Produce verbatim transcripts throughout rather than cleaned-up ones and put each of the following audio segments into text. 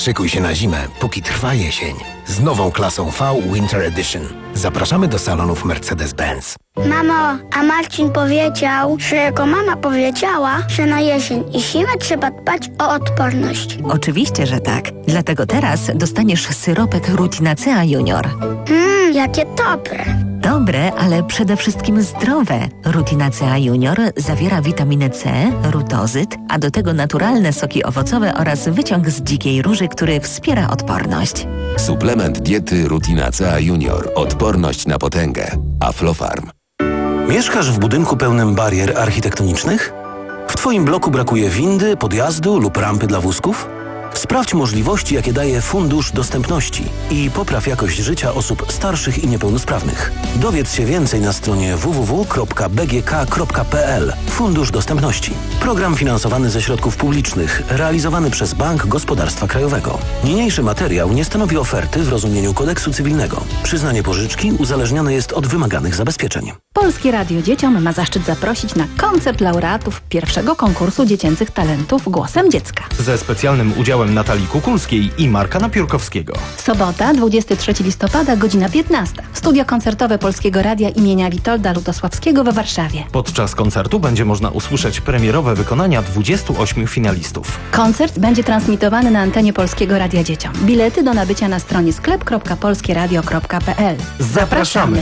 Szykuj się na zimę, póki trwa jesień. Z nową klasą V Winter Edition. Zapraszamy do salonów Mercedes-Benz. Mamo, a Marcin powiedział, że jego mama powiedziała, że na jesień i zimę trzeba dbać o odporność. Oczywiście, że tak. Dlatego teraz dostaniesz syropek Rutinacea Junior. Mmm, jakie dobre. Dobre, ale przede wszystkim zdrowe. Rutinacea Junior zawiera witaminę C, rutozyt, a do tego naturalne soki owocowe oraz wyciąg z dzikiej róży, który wspiera odporność. Suplement diety Rutinacea Junior. Odporność na potęgę. Aflofarm. Mieszkasz w budynku pełnym barier architektonicznych? W Twoim bloku brakuje windy, podjazdu lub rampy dla wózków? Sprawdź możliwości, jakie daje Fundusz Dostępności i popraw jakość życia osób starszych i niepełnosprawnych. Dowiedz się więcej na stronie w w w kropka b g k kropka p l. Fundusz Dostępności. Program finansowany ze środków publicznych, realizowany przez Bank Gospodarstwa Krajowego. Niniejszy materiał nie stanowi oferty w rozumieniu kodeksu cywilnego. Przyznanie pożyczki uzależnione jest od wymaganych zabezpieczeń. Polskie Radio Dzieciom ma zaszczyt zaprosić na koncert laureatów pierwszego konkursu dziecięcych talentów Głosem Dziecka. Ze specjalnym udziałem Natalii Kukulskiej i Marka Napiórkowskiego. Sobota, dwudziestego trzeciego listopada, godzina piętnasta. Studio koncertowe Polskiego Radia imienia Witolda Lutosławskiego we Warszawie. Podczas koncertu będzie można usłyszeć premierowe wykonania dwudziestu ośmiu finalistów. Koncert będzie transmitowany na antenie Polskiego Radia Dzieciom. Bilety do nabycia na stronie sklep kropka polskie radio kropka p l. Zapraszamy!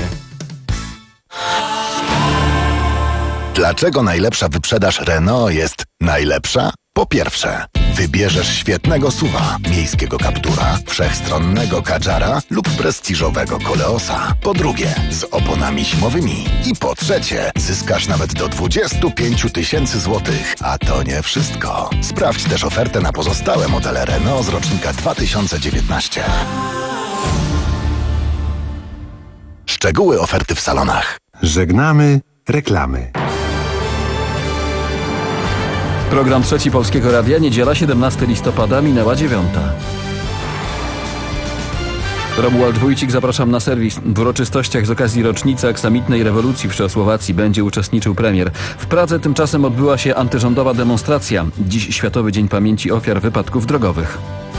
Dlaczego najlepsza wyprzedaż Renault jest najlepsza? Po pierwsze, wybierzesz świetnego suwa, miejskiego Captura, wszechstronnego Kadżara lub prestiżowego Koleosa. Po drugie, z oponami zimowymi. I po trzecie, zyskasz nawet do dwudziestu pięciu tysięcy złotych. A to nie wszystko. Sprawdź też ofertę na pozostałe modele Renault z rocznika dwa tysiące dziewiętnastego. Szczegóły oferty w salonach. Żegnamy reklamy. Program Trzeci Polskiego Radia, niedziela siedemnastego listopada, minęła dziewiąta. Romuald Wójcik, zapraszam na serwis. W uroczystościach z okazji rocznicy aksamitnej rewolucji w Czechosłowacji będzie uczestniczył premier. W Pradze tymczasem odbyła się antyrządowa demonstracja. Dziś Światowy Dzień Pamięci Ofiar Wypadków Drogowych.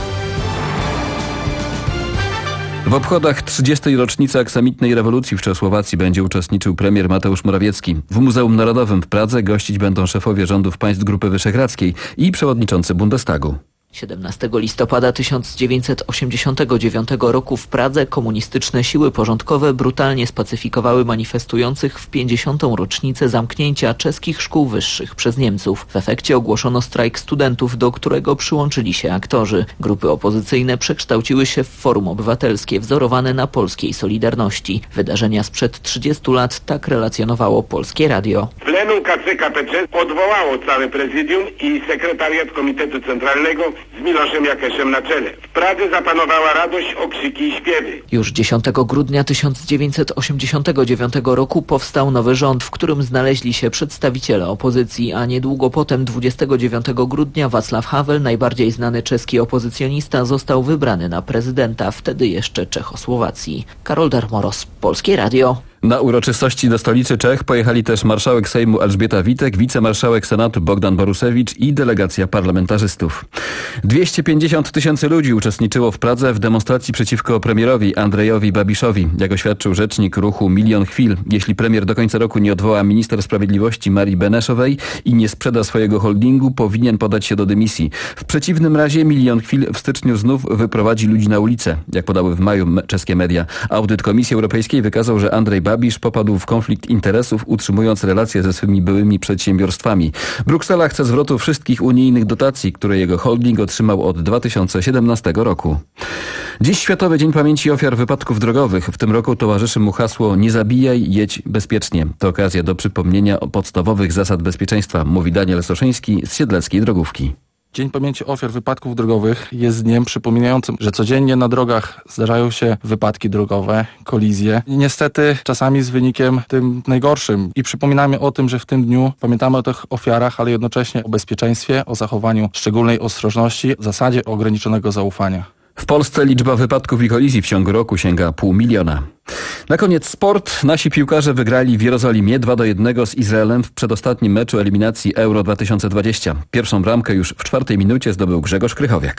W obchodach trzydziestej rocznicy aksamitnej rewolucji w Czechosłowacji będzie uczestniczył premier Mateusz Morawiecki. W Muzeum Narodowym w Pradze gościć będą szefowie rządów państw Grupy Wyszehradzkiej i przewodniczący Bundestagu. siedemnastego listopada tysiąc dziewięćset osiemdziesiątego dziewiątego roku w Pradze komunistyczne siły porządkowe brutalnie spacyfikowały manifestujących w pięćdziesiątą rocznicę zamknięcia czeskich szkół wyższych przez Niemców. W efekcie ogłoszono strajk studentów, do którego przyłączyli się aktorzy. Grupy opozycyjne przekształciły się w Forum Obywatelskie, wzorowane na polskiej Solidarności. Wydarzenia sprzed trzydziestu lat tak relacjonowało Polskie Radio. Plenum K C K P C odwołało całe prezydium i sekretariat Komitetu Centralnego z Miloszem Jakeszem na czele. W Pradze zapanowała radość, okrzyki i śpiewy. Już dziesiątego grudnia tysiąc dziewięćset osiemdziesiątego dziewiątego roku powstał nowy rząd, w którym znaleźli się przedstawiciele opozycji, a niedługo potem dwudziestego dziewiątego grudnia Václav Havel, najbardziej znany czeski opozycjonista, został wybrany na prezydenta, wtedy jeszcze Czechosłowacji. Karol Darmoros, Polskie Radio. Na uroczystości do stolicy Czech pojechali też marszałek Sejmu Elżbieta Witek, wicemarszałek Senatu Bogdan Borusewicz i delegacja parlamentarzystów. dwieście pięćdziesiąt tysięcy ludzi uczestniczyło w Pradze w demonstracji przeciwko premierowi Andrejowi Babiszowi. Jak oświadczył rzecznik ruchu Milion Chwil, jeśli premier do końca roku nie odwoła minister sprawiedliwości Marii Beneszowej i nie sprzeda swojego holdingu, powinien podać się do dymisji. W przeciwnym razie Milion Chwil w styczniu znów wyprowadzi ludzi na ulicę, jak podały w maju czeskie media. Audyt Komisji Europejskiej wykazał, że Andrzej Babisz popadł w konflikt interesów, utrzymując relacje ze swymi byłymi przedsiębiorstwami. Bruksela chce zwrotu wszystkich unijnych dotacji, które jego holding otrzymał od dwa tysiące siedemnastego roku. Dziś Światowy Dzień Pamięci Ofiar Wypadków Drogowych. W tym roku towarzyszy mu hasło "Nie zabijaj, jedź bezpiecznie". To okazja do przypomnienia o podstawowych zasad bezpieczeństwa, mówi Daniel Soszyński z Siedleckiej Drogówki. Dzień Pamięci Ofiar Wypadków Drogowych jest dniem przypominającym, że codziennie na drogach zdarzają się wypadki drogowe, kolizje. I niestety czasami z wynikiem tym najgorszym. I przypominamy o tym, że w tym dniu pamiętamy o tych ofiarach, ale jednocześnie o bezpieczeństwie, o zachowaniu szczególnej ostrożności, w zasadzie ograniczonego zaufania. W Polsce liczba wypadków i kolizji w ciągu roku sięga pół miliona. Na koniec sport. Nasi piłkarze wygrali w Jerozolimie dwa do jednego z Izraelem w przedostatnim meczu eliminacji Euro dwa tysiące dwadzieścia. Pierwszą bramkę już w czwartej minucie zdobył Grzegorz Krychowiak.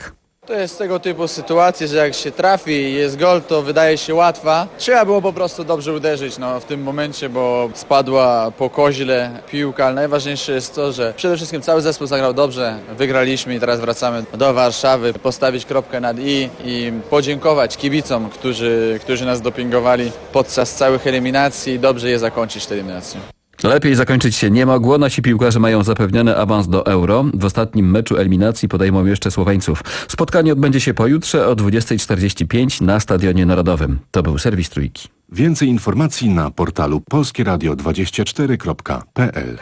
To jest tego typu sytuacja, że jak się trafi i jest gol, to wydaje się łatwa. Trzeba było po prostu dobrze uderzyć no, w tym momencie, bo spadła po koźle piłka, ale najważniejsze jest to, że przede wszystkim cały zespół zagrał dobrze, wygraliśmy i teraz wracamy do Warszawy, postawić kropkę nad i i podziękować kibicom, którzy, którzy nas dopingowali podczas całych eliminacji i dobrze je zakończyć te eliminacje. Lepiej zakończyć się nie mogło. Nasi piłkarze mają zapewniony awans do Euro. W ostatnim meczu eliminacji podejmą jeszcze Słoweńców. Spotkanie odbędzie się pojutrze o dwudziestej czterdzieści pięć na Stadionie Narodowym. To był serwis Trójki. Więcej informacji na portalu polskie radio dwadzieścia cztery kropka p l.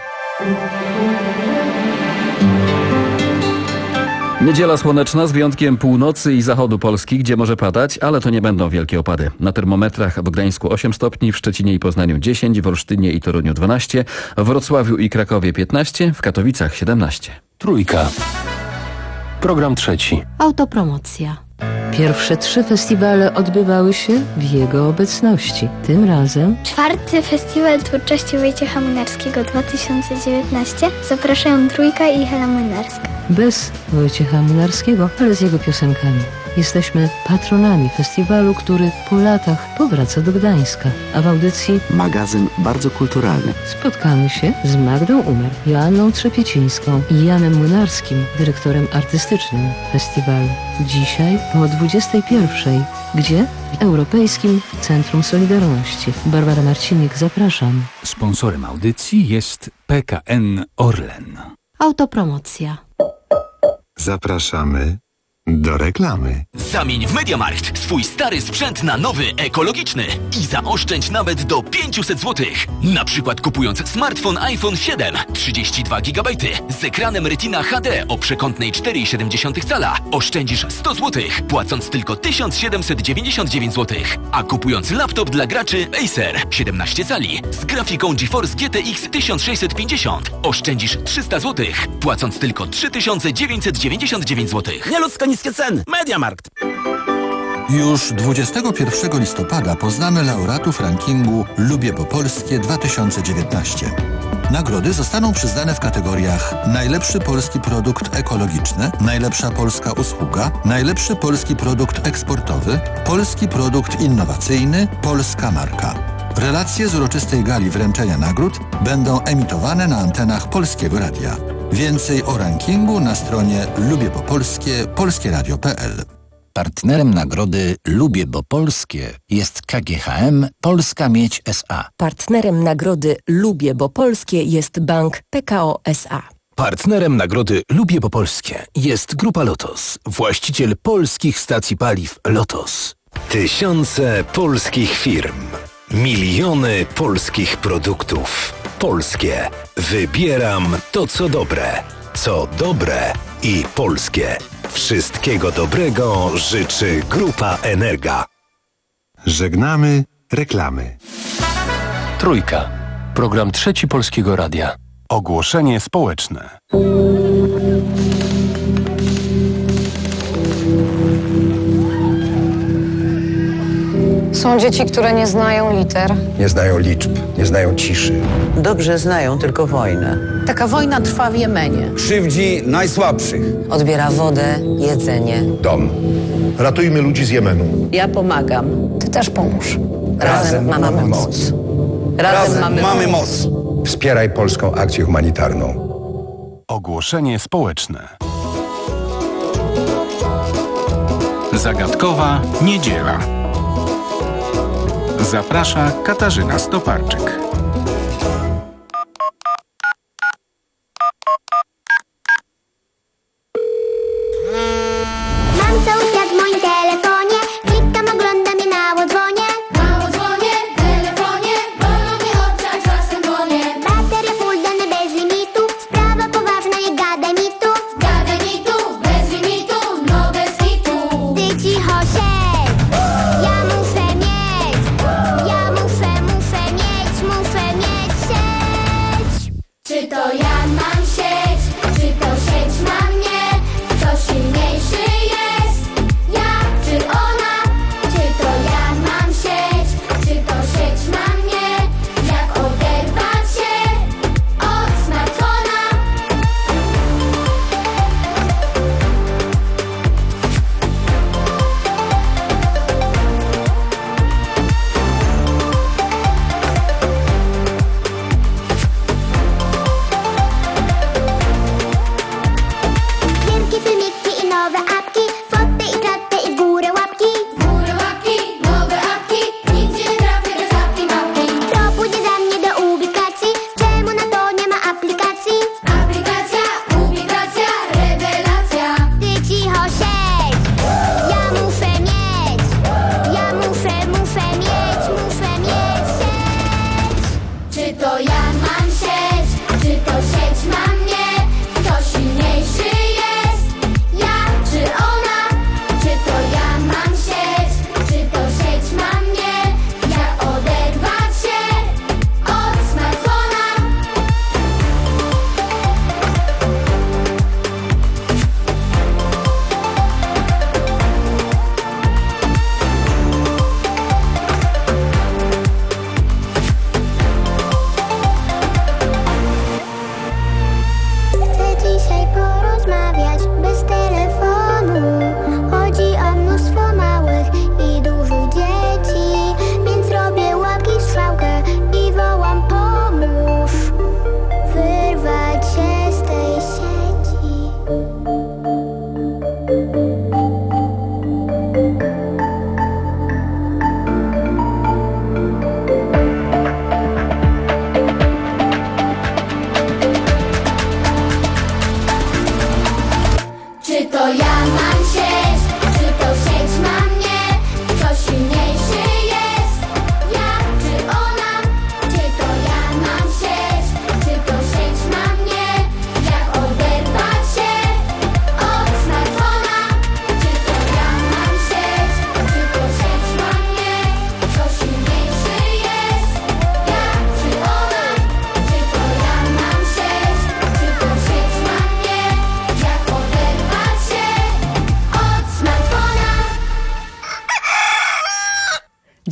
Niedziela słoneczna z wyjątkiem północy i zachodu Polski, gdzie może padać, ale to nie będą wielkie opady. Na termometrach w Gdańsku osiem stopni, w Szczecinie i Poznaniu dziesięć, w Olsztynie i Toruniu dwanaście, w Wrocławiu i Krakowie piętnaście, w Katowicach siedemnaście. Trójka. Program trzeci. Autopromocja. Pierwsze trzy festiwale odbywały się w jego obecności. Tym razem Czwarty Festiwal Twórczości Wojciecha Młynarskiego dwa tysiące dziewiętnaście. Zapraszają Trójka i Hela Młynarska. Bez Wojciecha Młynarskiego, ale z jego piosenkami. Jesteśmy patronami festiwalu, który po latach powraca do Gdańska. A w audycji magazyn bardzo kulturalny. Spotkamy się z Magdą Umer, Joanną Trzepiecińską i Janem Młynarskim, dyrektorem artystycznym festiwalu. Dzisiaj o dwudziestej pierwszej. Gdzie? W Europejskim Centrum Solidarności. Barbara Marcinik, zapraszam. Sponsorem audycji jest P K N Orlen. Autopromocja. Zapraszamy do reklamy. Zamień w MediaMarkt swój stary sprzęt na nowy, ekologiczny i zaoszczędź nawet do pięćset złotych. Na przykład kupując smartfon iPhone siedem, trzydzieści dwa gigabajty z ekranem Retina H D o przekątnej cztery i siedem cala oszczędzisz sto złotych, płacąc tylko tysiąc siedemset dziewięćdziesiąt dziewięć złotych. A kupując laptop dla graczy Acer siedemnaście cali z grafiką GeForce G T X tysiąc sześćset pięćdziesiąt oszczędzisz trzysta złotych, płacąc tylko trzy tysiące dziewięćset dziewięćdziesiąt dziewięć złotych. Nieludzko niskie ceny. MediaMarkt. Już dwudziestego pierwszego listopada poznamy laureatów rankingu Lubię po Polskie dwa tysiące dziewiętnaście. Nagrody zostaną przyznane w kategoriach najlepszy polski produkt ekologiczny, najlepsza polska usługa, najlepszy polski produkt eksportowy, polski produkt innowacyjny, polska marka. Relacje z uroczystej gali wręczenia nagród będą emitowane na antenach Polskiego Radia. Więcej o rankingu na stronie lubię po polskie polskie radio kropka p l. Partnerem nagrody Lubię bo Polskie jest K G H M Polska Miedź S A. Partnerem nagrody Lubię bo Polskie jest Bank P K O S A. Partnerem nagrody Lubię po Polskie jest Grupa Lotos, właściciel polskich stacji paliw Lotos. Tysiące polskich firm, miliony polskich produktów. Polskie. Wybieram to, co dobre. Co dobre i polskie. Wszystkiego dobrego życzy Grupa Energa. Żegnamy reklamy. Trójka. Program trzeci Polskiego Radia. Ogłoszenie społeczne. Są dzieci, które nie znają liter. Nie znają liczb, nie znają ciszy. Dobrze znają tylko wojnę. Taka wojna trwa w Jemenie. Krzywdzi najsłabszych. Odbiera wodę, jedzenie. Dom. Ratujmy ludzi z Jemenu. Ja pomagam. Ty też pomóż. Razem, Razem mamy, mamy moc. moc. Razem, Razem mamy, mamy moc. moc. Wspieraj polską akcję humanitarną. Ogłoszenie społeczne. Zagadkowa niedziela. Zaprasza Katarzyna Stoparczyk. Mam cały świat w moim telefonie. Klikam, oglądam i mało dzwonię. Mało dzwonię, telefonie. Bolą mnie oczy, a czasem dłonie. Bateria full, dane bez limitu. Sprawa poważna, nie gadaj mi tu. Gadaj mi tu, bez limitu, no bez hitu. Ty cicho siedź. Ja muszę mieć. Ja muszę, muszę mieć, muszę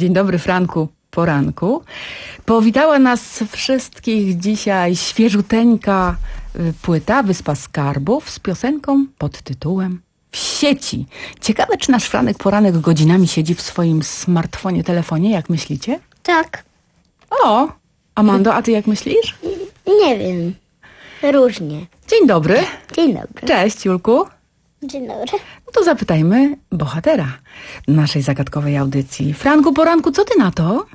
Dzień dobry, Franku, poranku. Powitała nas wszystkich dzisiaj świeżuteńka płyta Wyspa Skarbów z piosenką pod tytułem W sieci. Ciekawe, czy nasz Franek Poranek godzinami siedzi w swoim smartfonie, telefonie, jak myślicie? Tak. O, Amando, a ty jak myślisz? Nie wiem. Różnie. Dzień dobry. Dzień dobry. Cześć, Julku. Dzień dobry. No to zapytajmy bohatera naszej zagadkowej audycji. Franku Poranku, co ty na to?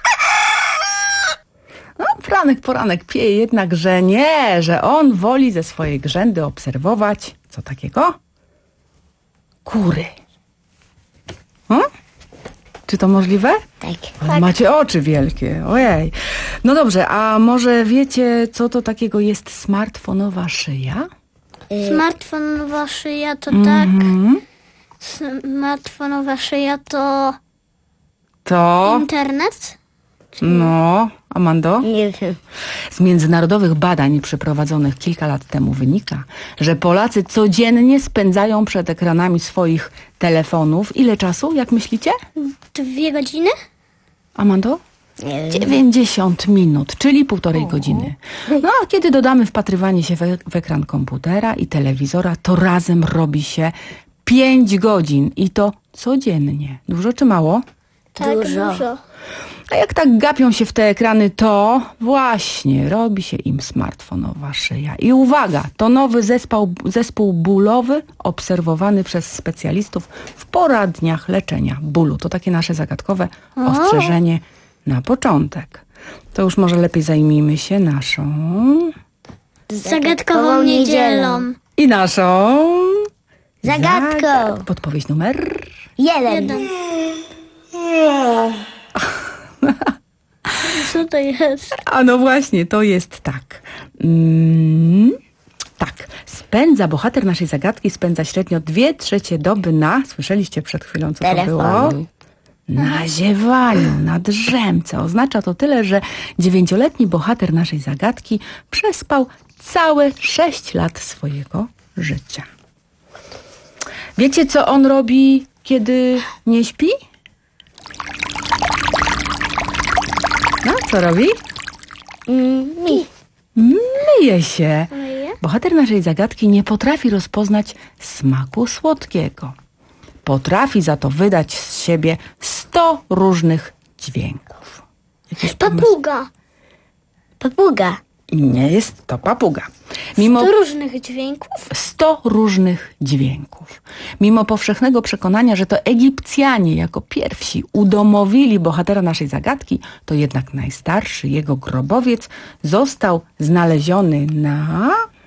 No, Franek Poranek pieje jednak, że nie, że on woli ze swojej grzędy obserwować, co takiego? Kury. Hmm? Czy to możliwe? Tak. Ale tak. macie oczy wielkie, ojej. No dobrze, a może wiecie, co to takiego jest smartfonowa szyja? Smartfonowa szyja to Mhm. tak. Smartfonowa szyja to To... internet? No, Amando? Nie wiem. Z międzynarodowych badań przeprowadzonych kilka lat temu wynika, że Polacy codziennie spędzają przed ekranami swoich telefonów. Ile czasu, jak myślicie? Dwie godziny? Amando? Nie wiem. dziewięćdziesiąt minut, czyli półtorej godziny. No a kiedy dodamy wpatrywanie się w, w ekran komputera i telewizora, to razem robi się pięć godzin i to codziennie. Dużo czy mało? Tak, dużo. dużo. A jak tak gapią się w te ekrany, to właśnie robi się im smartfonowa szyja. I uwaga, to nowy zespół, zespół bólowy obserwowany przez specjalistów w poradniach leczenia bólu. To takie nasze zagadkowe O. ostrzeżenie na początek. To już może lepiej zajmijmy się naszą... Zagadkową niedzielą. I naszą... Zagadką. Zagad... Podpowiedź numer... Jeden. Jeden. Co to jest? A no właśnie, to jest tak. Mm, tak. Spędza, bohater naszej zagadki spędza średnio dwie trzecie doby na, słyszeliście przed chwilą, co Telefonu. to było? Na ziewaniu, na drzemce. Oznacza to tyle, że dziewięcioletni bohater naszej zagadki przespał całe sześć lat swojego życia. Wiecie, co on robi, kiedy nie śpi? No, co robi? Mi. Myje się. Myje? Bohater naszej zagadki nie potrafi rozpoznać smaku słodkiego. Potrafi za to wydać z siebie sto różnych dźwięków. Jakieś Papuga. Papuga. Nie jest to papuga. Mimo Sto różnych dźwięków? sto różnych dźwięków. Mimo powszechnego przekonania, że to Egipcjanie jako pierwsi udomowili bohatera naszej zagadki, to jednak najstarszy jego grobowiec został znaleziony na...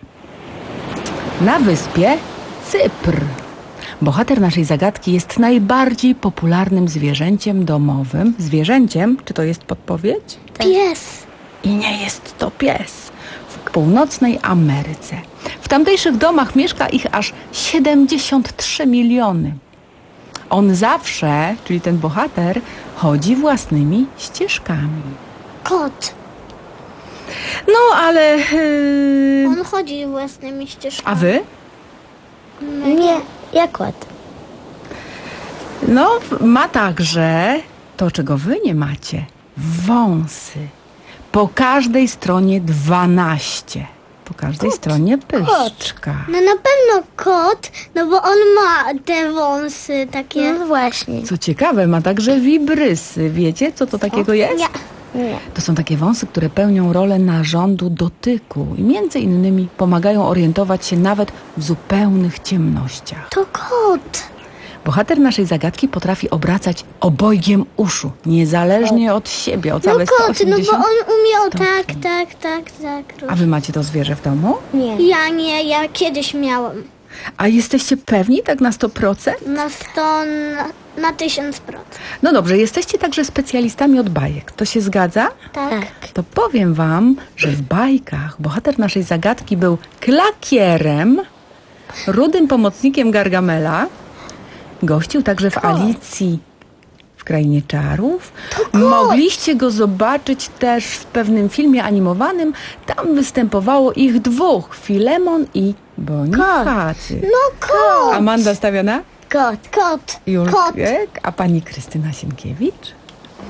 na wyspie Cypr. Bohater naszej zagadki jest najbardziej popularnym zwierzęciem domowym. Zwierzęciem? Czy to jest podpowiedź? Pies. I nie jest to pies. W północnej Ameryce. W tamtejszych domach mieszka ich aż siedemdziesiąt trzy miliony. On zawsze, czyli ten bohater, chodzi własnymi ścieżkami. Kot. No, ale... Yy... On chodzi własnymi ścieżkami. A wy? Nie, ja kot. No, ma także to, czego wy nie macie. Wąsy. Po każdej stronie dwanaście. Po każdej Kot. stronie pyszczka. No na pewno kot, no bo on ma te wąsy takie. No właśnie. Co ciekawe, ma także wibrysy. Wiecie, co to takiego jest? Nie. Nie. To są takie wąsy, które pełnią rolę narządu dotyku i między innymi pomagają orientować się nawet w zupełnych ciemnościach. To kot. Bohater naszej zagadki potrafi obracać obojgiem uszu, niezależnie od siebie, o całe No kot, no sto osiemdziesiąt bo on umiał stopni. tak, tak, tak, tak. A wy macie to zwierzę w domu? Nie. Ja nie, ja kiedyś miałam. A jesteście pewni tak na sto procent? Na sto, na, na tysiąc procent. No dobrze, jesteście także specjalistami od bajek. To się zgadza? Tak. To powiem wam, że w bajkach bohater naszej zagadki był klakierem, rudym pomocnikiem Gargamela. Gościł także w Alicji w Krainie Czarów. Mogliście go zobaczyć też w pewnym filmie animowanym. Tam występowało ich dwóch, Filemon i Bonifacy. No kot. Amanda stawia na? Kot, kot, Julkę, kot. a pani Krystyna Sienkiewicz?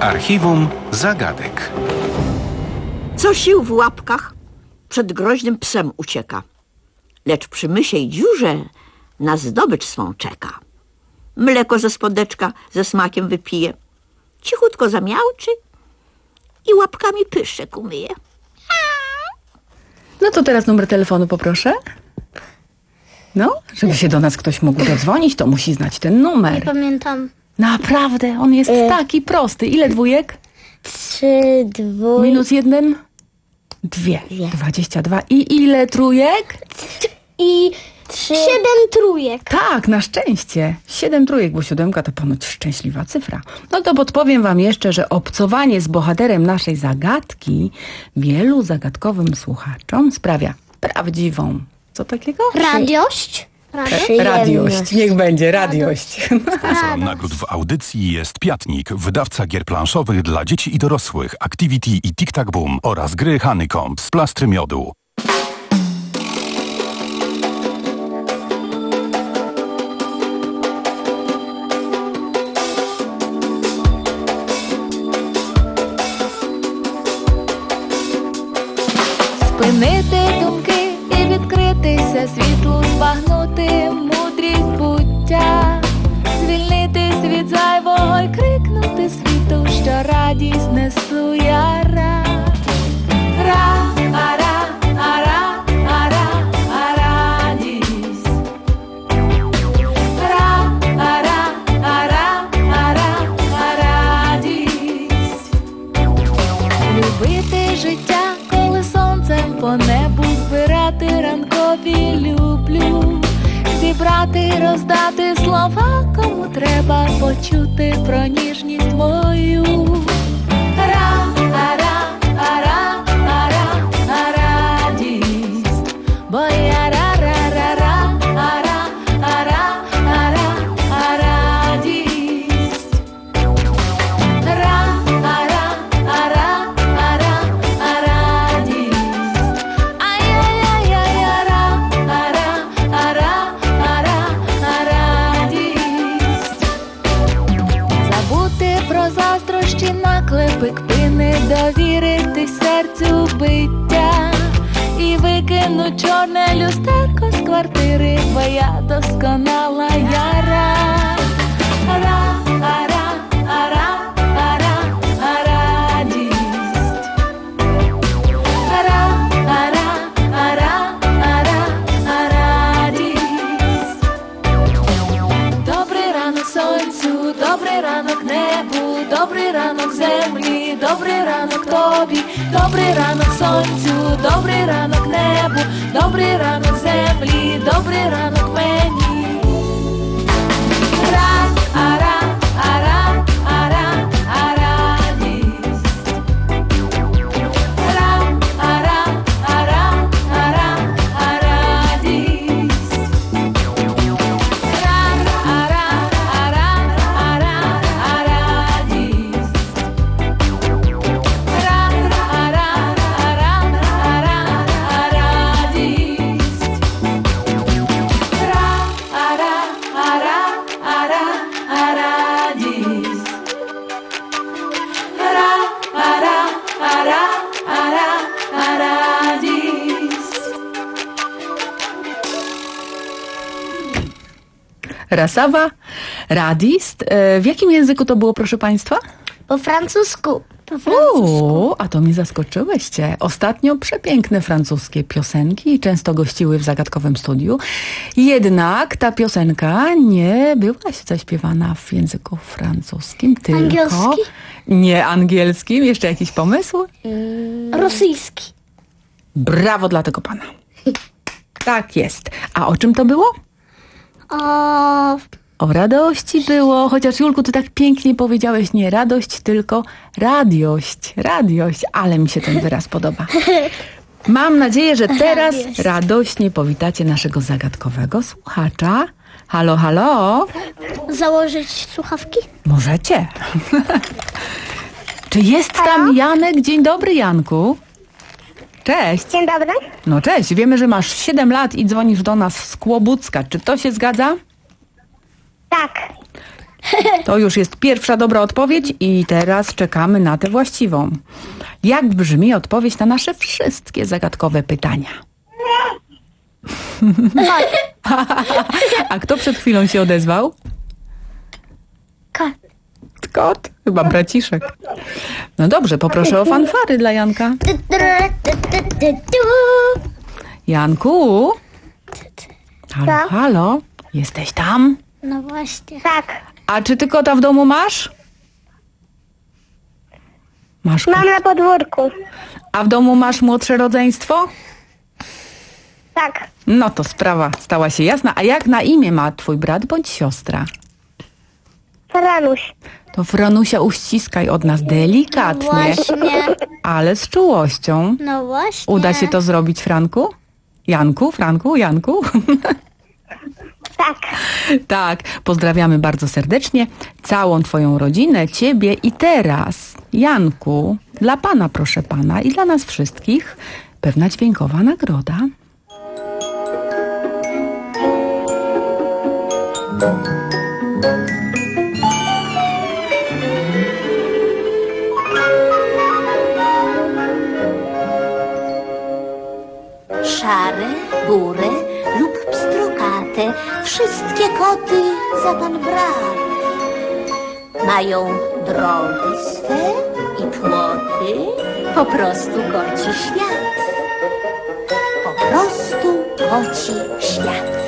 Archiwum zagadek. Co sił w łapkach przed groźnym psem ucieka, lecz przy mysiej dziurze na zdobycz swą czeka. Mleko ze spodeczka ze smakiem wypije, cichutko zamiałczy i łapkami pyszczek umyje. No to teraz numer telefonu poproszę. No, żeby się do nas ktoś mógł dodzwonić, to musi znać ten numer. Nie pamiętam. Naprawdę, on jest y taki prosty. Ile dwójek? Trzy, dwój... Minus jeden? Dwie. Dwie. Dwadzieścia dwa. I ile trójek? I trzy... Siedem trójek. Tak, na szczęście. Siedem trójek, bo siódemka to ponoć szczęśliwa cyfra. No to podpowiem wam jeszcze, że obcowanie z bohaterem naszej zagadki wielu zagadkowym słuchaczom sprawia prawdziwą... Co takiego? Radiość? Radiość. Niech będzie radiość. Sponsorem nagród w audycji jest Piatnik, wydawca gier planszowych dla dzieci i dorosłych, Activity i Tic Tac Boom oraz gry Honeycomb z plastry miodu. Спинити думки і відкритися світлу, збагнути мудрість буття, звільнитись від зайвого й крикнути світу, що радість несу я ра. Ра, ара, ара, ара, а радість. Ра, ара, ара, ара, а радість. Любити життя по небу, збирати ранкові люблю, зібрати, роздати слова, кому треба почути про ніжність твою. Ра, ара, ара, ара, а радість, бо я ра, ра, ра, ра, ара, ара, ара, а радість. Ра, ара, ара, ара, а радість. Наклепи кпини, довірити серцю биття і викину чорне люстерко з квартири, бо я досконала яра. Ара, ара, ара, ара, а радість. Ара, ара, ара, ара, а радість. Добрий ранок сонцю, добрий ранок небу, добрий ранок землі, добрий ранок тобі, добрий ранок сонцю, добрий ранок небу, добрий ранок землі, добрий ранок мені. Ра, ара, ара, ара, а радість. Ра, ара, ара, ара, а радість. Ра, ара, ара, ара, а радість. Ра, ара, ара, ара, а радість. Ра, ара, ара, ара, а радість. Ра, ара, ара, ара, а радість. Rasawa, radist. E, w jakim języku to było, proszę państwa? Po francusku. Po Uuu, a to mnie zaskoczyłyście. Ostatnio przepiękne francuskie piosenki często gościły w zagadkowym studiu. Jednak ta piosenka nie była zaśpiewana w języku francuskim, tylko... Angielski? Nie angielskim. Jeszcze jakiś pomysł? Mm. Rosyjski. Brawo dla tego pana. Tak jest. A o czym to było? O... O radości było, chociaż Julku, ty tak pięknie powiedziałeś, nie radość, tylko radiość, radiość, ale mi się ten wyraz podoba. Mam nadzieję, że teraz Radiość. radośnie powitacie naszego zagadkowego słuchacza. Halo, halo? Założyć słuchawki? Możecie. Czy jest tam Janek? Dzień dobry, Janku. Cześć. Dzień dobry. No cześć, wiemy, że masz siedem lat i dzwonisz do nas z Kłobucka. Czy to się zgadza? Tak. To już jest pierwsza dobra odpowiedź i teraz czekamy na tę właściwą. Jak brzmi odpowiedź na nasze wszystkie zagadkowe pytania? A kto przed chwilą się odezwał? Kot. Kot? Chyba braciszek. No dobrze, poproszę o fanfary dla Janka. Janku? Halo, halo? Jesteś tam? No właśnie. Tak. A czy ty kota w domu masz? Masz Mam na podwórku. A w domu masz młodsze rodzeństwo? Tak. No to sprawa stała się jasna. A jak na imię ma twój brat bądź siostra? Franuś. To Franusia uściskaj od nas delikatnie, No właśnie. ale z czułością. No właśnie. Uda się to zrobić, Franku? Janku, Franku, Janku? Tak. Tak, pozdrawiamy bardzo serdecznie całą twoją rodzinę, ciebie i teraz, Janku, dla pana, proszę pana, i dla nas wszystkich pewna dźwiękowa nagroda. Szare, bury lub pstrokate, wszystkie koty za pan brat. Mają drogi swe i płoty, po prostu koci świat. Po prostu koci świat.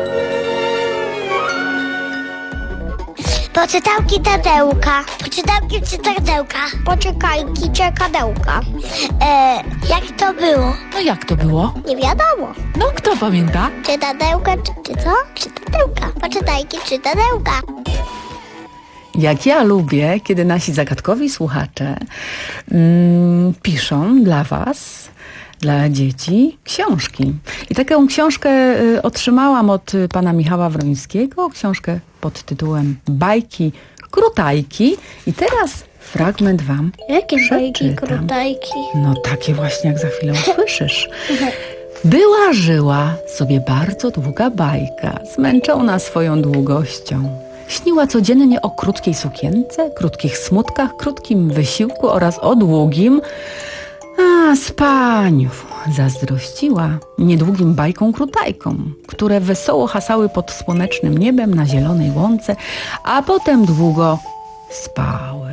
Poczytałki Tadełka. Poczytałki Tadełka. Poczekajki czekadełka. E, jak to było? No jak to było? Nie wiadomo. No kto pamięta? Czy Tadełka, czy, czy co? Czy Tadełka. Poczytajki czy Tadełka. Jak ja lubię, kiedy nasi zagadkowi słuchacze mm, piszą dla was, dla dzieci, książki. I taką książkę y, otrzymałam od y, pana Michała Wrońskiego, książkę pod tytułem Bajki Krutajki. I teraz fragment wam Jakie bajki przeczytam. Krutajki? No takie właśnie, jak za chwilę usłyszysz. Była żyła sobie bardzo długa bajka, zmęczona swoją długością. Śniła codziennie o krótkiej sukience, krótkich smutkach, krótkim wysiłku oraz o długim a, spaniu. Zazdrościła niedługim bajkom krutajkom, które wesoło hasały pod słonecznym niebem na zielonej łące, a potem długo spały.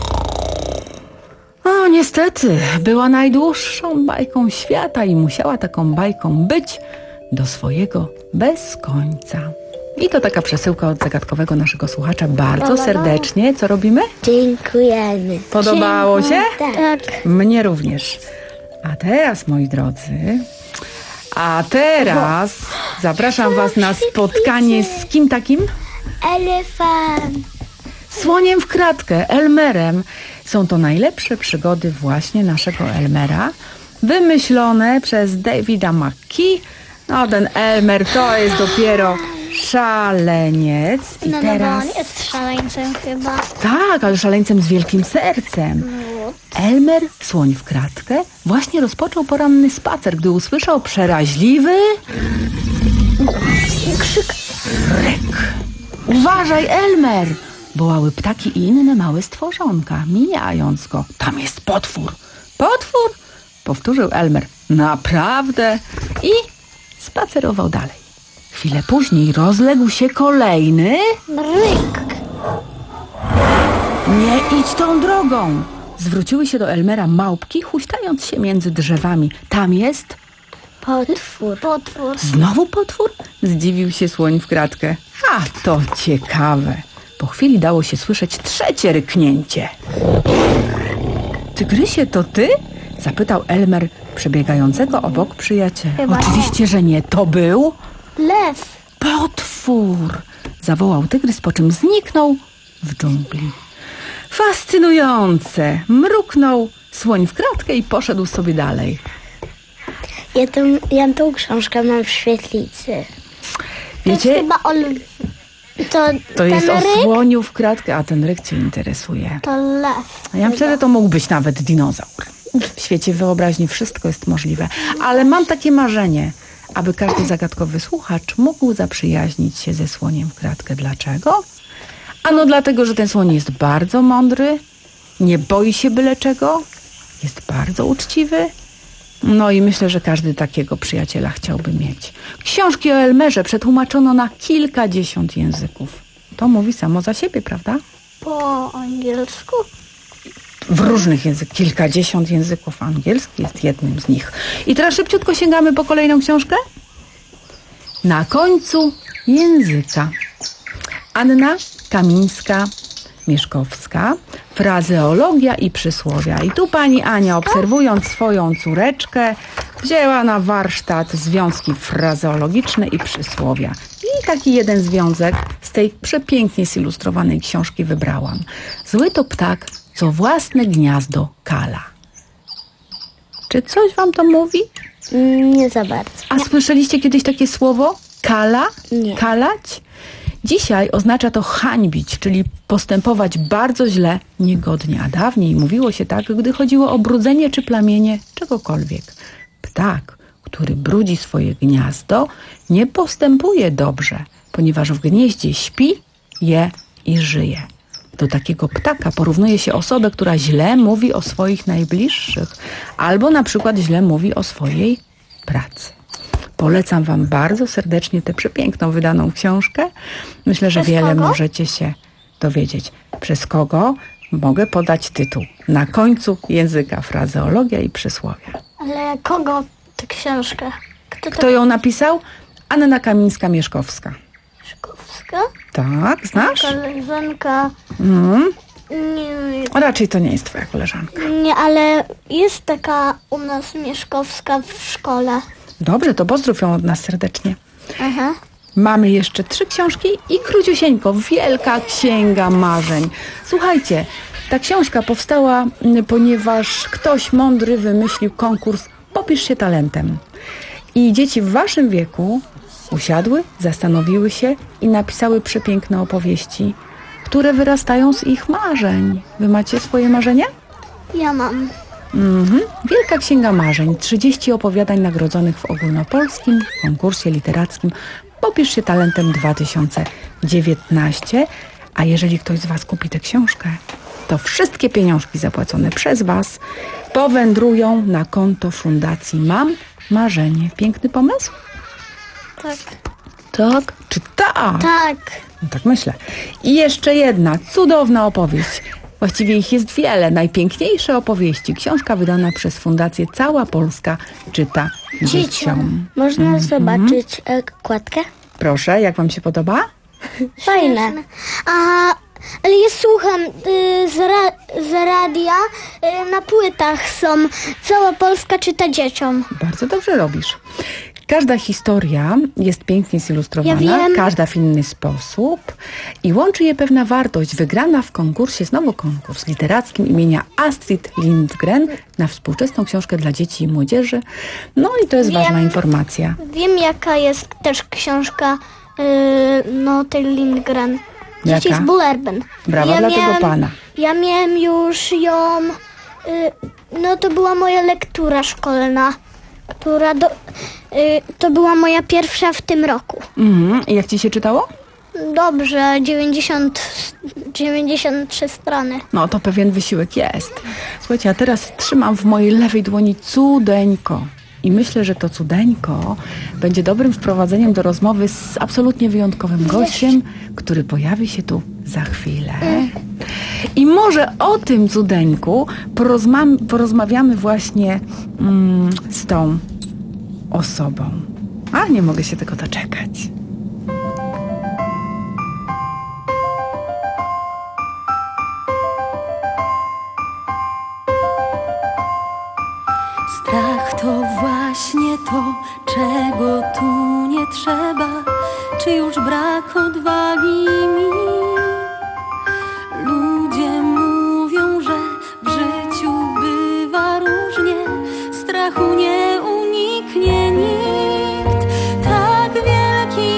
O, niestety, była najdłuższą bajką świata i musiała taką bajką być do swojego bez końca. I to taka przesyłka od zagadkowego naszego słuchacza. Bardzo serdecznie. Co robimy? Dziękujemy. Podobało się? Tak. Mnie również. A teraz, moi drodzy, a teraz zapraszam was na spotkanie z kim takim? Elefant. Słoniem w kratkę, Elmerem. Są to najlepsze przygody właśnie naszego Elmera, wymyślone przez Davida McKee. No ten Elmer to jest dopiero szaleniec. I No, teraz... no bo on jest szaleńcem chyba. Tak, ale szaleńcem z wielkim sercem. Elmer, słoń w kratkę, właśnie rozpoczął poranny spacer, gdy usłyszał przeraźliwy krzyk. Ryk. Uważaj, Elmer! Wołały ptaki i inne małe stworzonka, mijając go. Tam jest potwór. Potwór? Powtórzył Elmer. Naprawdę? I spacerował dalej. Chwilę później rozległ się kolejny ryk. Nie idź tą drogą! Zwróciły się do Elmera małpki, huśtając się między drzewami. Tam jest potwór. Potwór. Znowu potwór? Zdziwił się słoń w kratkę. Ha, to ciekawe. Po chwili dało się słyszeć trzecie ryknięcie. Tygrysie, to ty? Zapytał Elmer przebiegającego obok przyjaciela. Chyba Oczywiście, że nie. To był lew. Potwór! Zawołał tygrys, po czym zniknął w dżungli. Fascynujące! Mruknął słoń w kratkę i poszedł sobie dalej. Ja tą, ja tą książkę mam w świetlicy. Wiecie? To chyba o... To, to jest ten o ryk? słoniu w kratkę, a ten ryk cię interesuje. To lew. A ja myślę, że to mógł być nawet dinozaur. W świecie wyobraźni wszystko jest możliwe. Ale mam takie marzenie, aby każdy zagadkowy słuchacz mógł zaprzyjaźnić się ze słoniem w kratkę. Dlaczego? Ano dlatego, że ten słoń jest bardzo mądry, nie boi się byle czego, jest bardzo uczciwy. No i myślę, że każdy takiego przyjaciela chciałby mieć. Książki o Elmerze przetłumaczono na kilkadziesiąt języków. To mówi samo za siebie, prawda? Po angielsku? W różnych językach, kilkadziesiąt języków. Angielski jest jednym z nich. I teraz szybciutko sięgamy po kolejną książkę. Na końcu języka. Anna Kamińska-Mieszkowska. Frazeologia i przysłowia. I tu pani Ania, obserwując swoją córeczkę, wzięła na warsztat związki frazeologiczne i przysłowia. I taki jeden związek z tej przepięknie zilustrowanej książki wybrałam. Zły to ptak, co własne gniazdo kala. Czy coś wam to mówi? Nie za bardzo. A słyszeliście kiedyś takie słowo? Kala? Nie. Kalać? Dzisiaj oznacza to hańbić, czyli postępować bardzo źle, niegodnie. A dawniej mówiło się tak, gdy chodziło o brudzenie czy plamienie czegokolwiek. Ptak, który brudzi swoje gniazdo, nie postępuje dobrze, ponieważ w gnieździe śpi, je i żyje. Do takiego ptaka porównuje się osobę, która źle mówi o swoich najbliższych albo na przykład źle mówi o swojej pracy. Polecam wam bardzo serdecznie tę przepiękną wydaną książkę. Myślę, że Przez wiele kogo? możecie się dowiedzieć. Przez kogo? Mogę podać tytuł. Na końcu języka frazeologia i przysłowia. Ale kogo tę książkę? Kto, Kto ją napisał? Anna Kamińska-Mieszkowska. Mieszkowska? Tak, znasz? Koleżanka. Mm. Nie, Raczej to nie jest twoja koleżanka. nie, ale jest taka u nas Mieszkowska w szkole. Dobrze, to pozdrów ją od nas serdecznie. Aha. Mamy jeszcze trzy książki i króciusieńko, Wielka Księga Marzeń. Słuchajcie, ta książka powstała, mm, ponieważ ktoś mądry wymyślił konkurs Popisz się talentem. I dzieci w waszym wieku usiadły, zastanowiły się i napisały przepiękne opowieści, które wyrastają z ich marzeń. Wy macie swoje marzenia? Ja mam. Mhm. Wielka Księga Marzeń. trzydzieści opowiadań nagrodzonych w ogólnopolskim konkursie literackim Popisz się talentem dwa tysiące dziewiętnaście. A jeżeli ktoś z was kupi tę książkę, to wszystkie pieniążki zapłacone przez was powędrują na konto Fundacji Mam Marzenie. Piękny pomysł? Tak. Tak? Czy tak? Tak. No tak myślę. I jeszcze jedna cudowna opowieść. Właściwie ich jest wiele. Najpiękniejsze opowieści. Książka wydana przez Fundację Cała Polska czyta dzieciom. Można Mhm. zobaczyć e, okładkę? Proszę, jak wam się podoba? Fajne. A, ale ja słucham y, z, ra, z radia, y, na płytach są Cała Polska czyta dzieciom. Bardzo dobrze robisz. Każda historia jest pięknie zilustrowana, Ja wiem. każda w inny sposób i łączy je pewna wartość wygrana w konkursie, znowu konkurs literackim imienia Astrid Lindgren na współczesną książkę dla dzieci i młodzieży. No i to jest Wiem. ważna informacja. Wiem, jaka jest też książka y, no tej Lindgren. Dzieci Jaka? z Bullerbyn. Brawa dla tego pana. Ja miałem już ją, y, no to była moja lektura szkolna, która do, y, to była moja pierwsza w tym roku. Mhm. I jak ci się czytało? Dobrze, dziewięćdziesiąt, dziewięćdziesiąt trzy strony. No to pewien wysiłek jest. Słuchajcie, a teraz trzymam w mojej lewej dłoni cudeńko. I myślę, że to cudeńko będzie dobrym wprowadzeniem do rozmowy z absolutnie wyjątkowym gościem, który pojawi się tu za chwilę. I może o tym cudeńku porozma- porozmawiamy właśnie mm, z tą osobą. A nie mogę się tego doczekać. Strach to właśnie to, czego tu nie trzeba. Czy już brak odwagi mi? Ludzie mówią, że w życiu bywa różnie. Strachu nie uniknie nikt. Tak wielki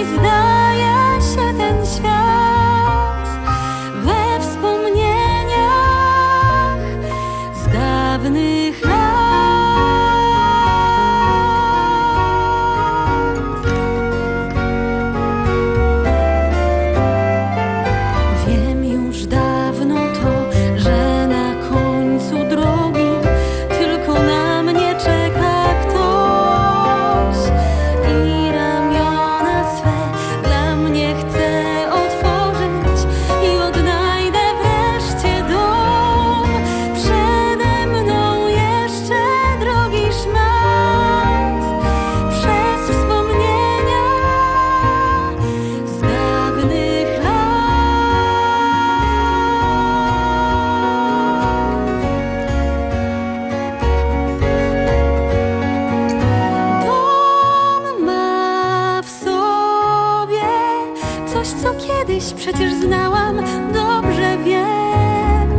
kiedyś przecież znałam, dobrze wiem.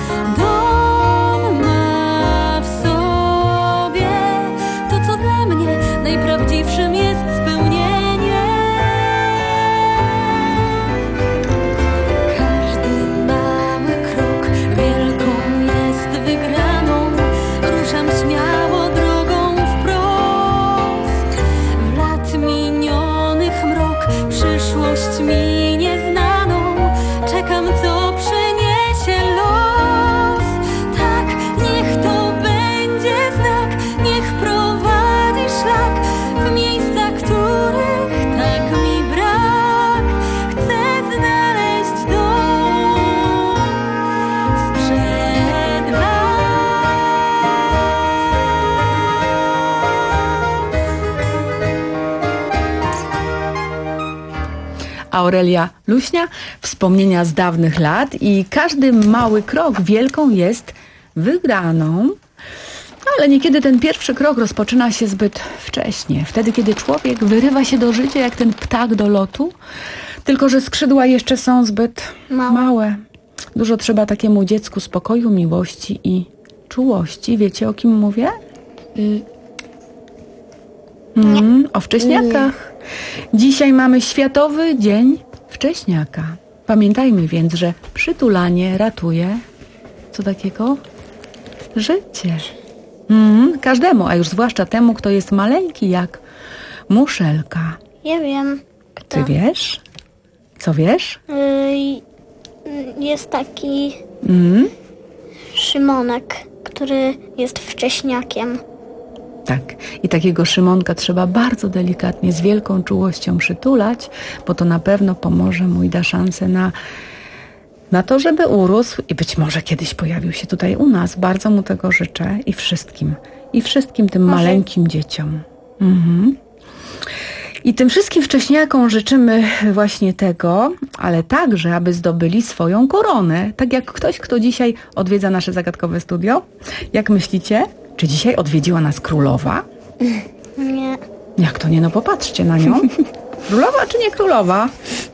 Dom ma w sobie to, co dla mnie najprawdziwszym jest spełnienie. Każdy mały krok wielką jest wygraną. Ruszam śmiało drogą wprost. W lat minionych mrok, przyszłość mi nieznaną. Czekam, co przyniesie los. Tak, niech to będzie znak, niech prowadzi szlak w miejsca, których tak mi brak. Chcę znaleźć dom sprzed lat. Aurelia Luśnia, wspomnienia z dawnych lat i każdy mały krok wielką jest wygraną. Ale niekiedy ten pierwszy krok rozpoczyna się zbyt wcześnie. Wtedy, kiedy człowiek wyrywa się do życia jak ten ptak do lotu, tylko że skrzydła jeszcze są zbyt małe. małe. Dużo trzeba takiemu dziecku spokoju, miłości i czułości. Wiecie, o kim mówię? Y- Mm, o wcześniakach. Dzisiaj mamy Światowy Dzień Wcześniaka. Pamiętajmy więc, że przytulanie ratuje co takiego? Życie. Mm, każdemu, a już zwłaszcza temu, kto jest maleńki jak muszelka. Ja wiem. Kto? Ty wiesz? Co wiesz? Y, jest taki Mm, Szymonek, który jest wcześniakiem. tak. I takiego Szymonka trzeba bardzo delikatnie, z wielką czułością przytulać, bo to na pewno pomoże mu i da szansę na, na to, żeby urósł i być może kiedyś pojawił się tutaj u nas. Bardzo mu tego życzę i wszystkim. I wszystkim tym Może. maleńkim dzieciom. Mhm. I tym wszystkim wcześniakom życzymy właśnie tego, ale także, aby zdobyli swoją koronę. Tak jak ktoś, kto dzisiaj odwiedza nasze zagadkowe studio. Jak myślicie? Czy dzisiaj odwiedziła nas królowa? Nie. Jak to nie? No popatrzcie na nią. Królowa czy nie królowa?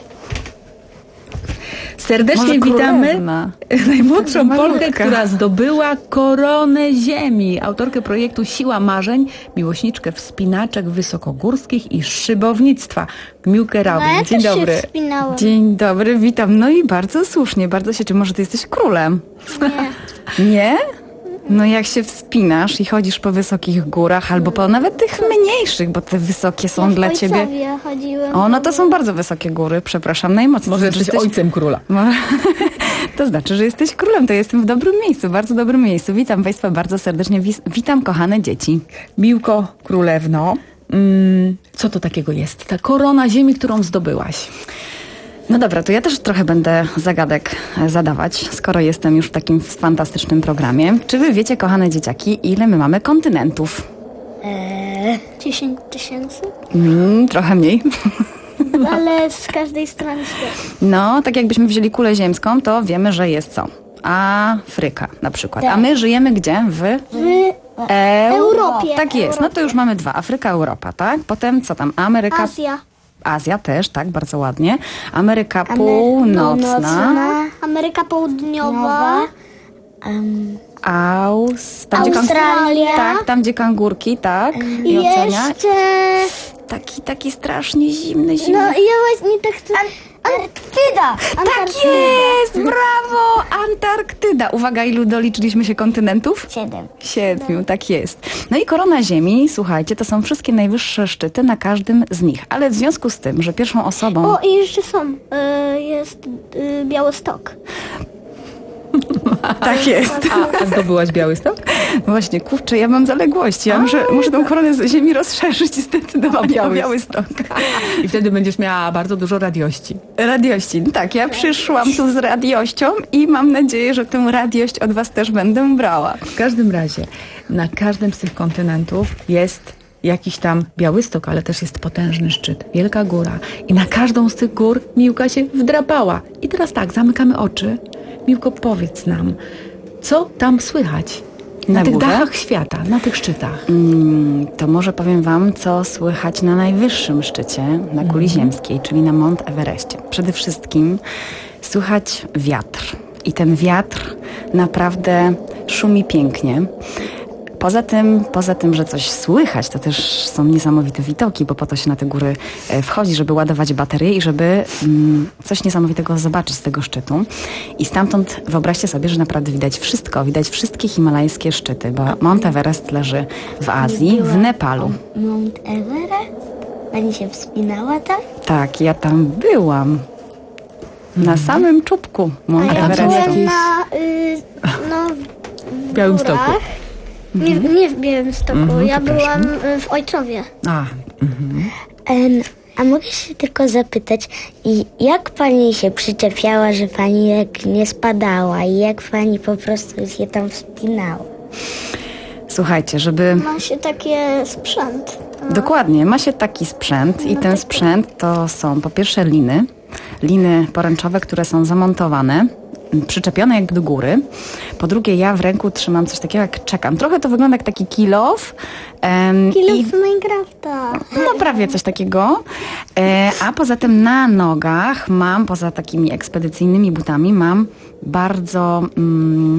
Serdecznie Może witamy królewna. najmłodszą Malutka. Polkę, która zdobyła koronę ziemi. Autorkę projektu Siła Marzeń, miłośniczkę wspinaczek wysokogórskich i szybownictwa. Miłkę Raubin. No, ja Dzień też się dobry. wspinałam. Dzień dobry, witam. No i bardzo słusznie, bardzo się... Czy może ty jesteś królem? Nie. Nie? No jak się wspinasz i chodzisz po wysokich górach, albo po nawet tych mniejszych, bo te wysokie są Ja dla w ciebie... Ojcowie chodziłem. O, no to są bardzo wysokie góry, przepraszam najmocniej. Może To jesteś jesteś- ojcem króla. Mo- To znaczy, że jesteś królem, to jestem w dobrym miejscu, bardzo dobrym miejscu. Witam Państwa bardzo serdecznie, Wis- witam kochane dzieci. Miłko Królewno, mm, co to takiego jest? Ta korona ziemi, którą zdobyłaś. No dobra, to ja też trochę będę zagadek e, zadawać, skoro jestem już w takim fantastycznym programie. Czy wy wiecie, kochane dzieciaki, ile my mamy kontynentów? Eee, dziesięć tysięcy? Mm, trochę mniej. Ale z każdej strony świata. No, tak jakbyśmy wzięli kulę ziemską, to wiemy, że jest co? Afryka na przykład. Tak. A my żyjemy gdzie? W W Eu- Europie. Tak jest, no to już mamy dwa. Afryka, Europa, tak? Potem co tam? Ameryka... Azja. Azja też, tak, bardzo ładnie. Ameryka Amery- Północna. Północna. Ameryka Południowa. Aus... Tam, gdzie kan- Australia. Tak, tam gdzie kangurki, tak. I oceania. jeszcze... Taki, taki strasznie zimny, zimny. No ja właśnie tak chcę... Antarktyda. Tak jest, brawo! Antarktyda. Uwaga, ilu doliczyliśmy się kontynentów? Siedem. Siedmiu, tak jest. No i korona Ziemi, słuchajcie, to są wszystkie najwyższe szczyty na każdym z nich. Ale w związku z tym, że pierwszą osobą... O, i jeszcze są. Y, jest y, Białystok. Tak jest. A, a zdobyłaś Białystok? Właśnie, kurczę, ja mam zaległości. Ja muszę, muszę tą koronę z Ziemi rozszerzyć i zdecydować o Białystok. I wtedy będziesz miała bardzo dużo radiości. Radiości. Tak, ja przyszłam tu z radiością i mam nadzieję, że tę radiość od was też będę brała. W każdym razie, na każdym z tych kontynentów jest jakiś tam Białystok, ale też jest potężny szczyt, wielka góra. I na każdą z tych gór Miłka się wdrapała. I teraz tak, zamykamy oczy. Miłko, powiedz nam, co tam słychać? Na, na tych górze. dachach świata, na tych szczytach. Mm, to może powiem wam, co słychać na najwyższym szczycie, na kuli ziemskiej, czyli na Mount Everestie. Przede wszystkim słychać wiatr. I ten wiatr naprawdę szumi pięknie. Poza tym, poza tym, że coś słychać, to też są niesamowite widoki, bo po to się na te góry wchodzi, żeby ładować baterie i żeby mm, coś niesamowitego zobaczyć z tego szczytu. I stamtąd wyobraźcie sobie, że naprawdę widać wszystko, widać wszystkie himalajskie szczyty, bo Mount Everest leży w Azji, w Nepalu. Mount Everest? Pani się wspinała tam? Tak, ja tam byłam. Na samym czubku Mount A ja Everestu. byłam na, y, no, W Białymstoku. Nie, nie w Białymstoku, Mhm, ja przepraszam. byłam y, w Ojcowie. A, mhm. Em, a mogę się tylko zapytać, i jak pani się przyczepiała, że pani jak nie spadała i jak pani po prostu się tam wspinała? Słuchajcie, żeby... Ma się takie sprzęt. Dokładnie, ma się taki sprzęt i ten sprzęt to są po pierwsze liny, liny poręczowe, które są zamontowane, przyczepione jakby do góry. Po drugie, ja w ręku trzymam coś takiego jak czekam. Trochę to wygląda jak taki kilof. Um, Kilof i... z Minecrafta. No prawie coś takiego. E, a poza tym na nogach mam, poza takimi ekspedycyjnymi butami, mam bardzo... Mm,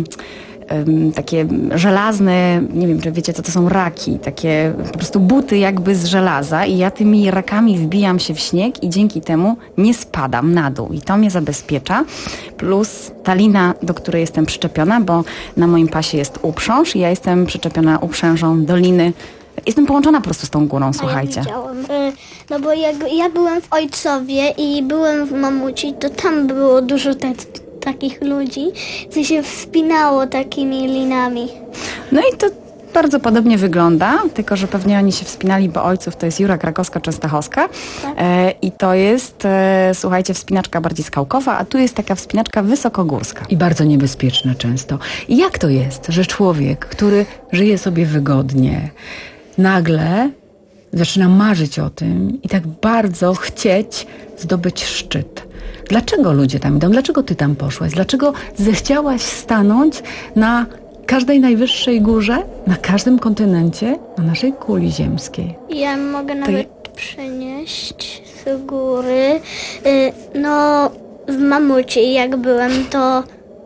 takie żelazne, nie wiem, czy wiecie, co to są raki, takie po prostu buty jakby z żelaza i ja tymi rakami wbijam się w śnieg i dzięki temu nie spadam na dół i to mnie zabezpiecza, plus ta lina, do której jestem przyczepiona, bo na moim pasie jest uprząż i ja jestem przyczepiona uprzężą do liny. Jestem połączona po prostu z tą górą, słuchajcie. Ja widziałam. Y, No bo jak ja byłem w Ojcowie i byłem w Mamuci, to tam było dużo te, takich ludzi, co się wspinało takimi linami. No i to bardzo podobnie wygląda, tylko że pewnie oni się wspinali, bo Ojców to jest Jura Krakowska-Częstochowska e, i to jest, e, słuchajcie, wspinaczka bardziej skałkowa, a tu jest taka wspinaczka wysokogórska. I bardzo niebezpieczna często. I jak to jest, że człowiek, który żyje sobie wygodnie, nagle zaczyna marzyć o tym i tak bardzo chcieć zdobyć szczyt? Dlaczego ludzie tam idą? Dlaczego ty tam poszłaś? Dlaczego zechciałaś stanąć na każdej najwyższej górze, na każdym kontynencie, na naszej kuli ziemskiej? Ja mogę nawet przenieść z góry. Y, No, w Mamuci jak byłem, to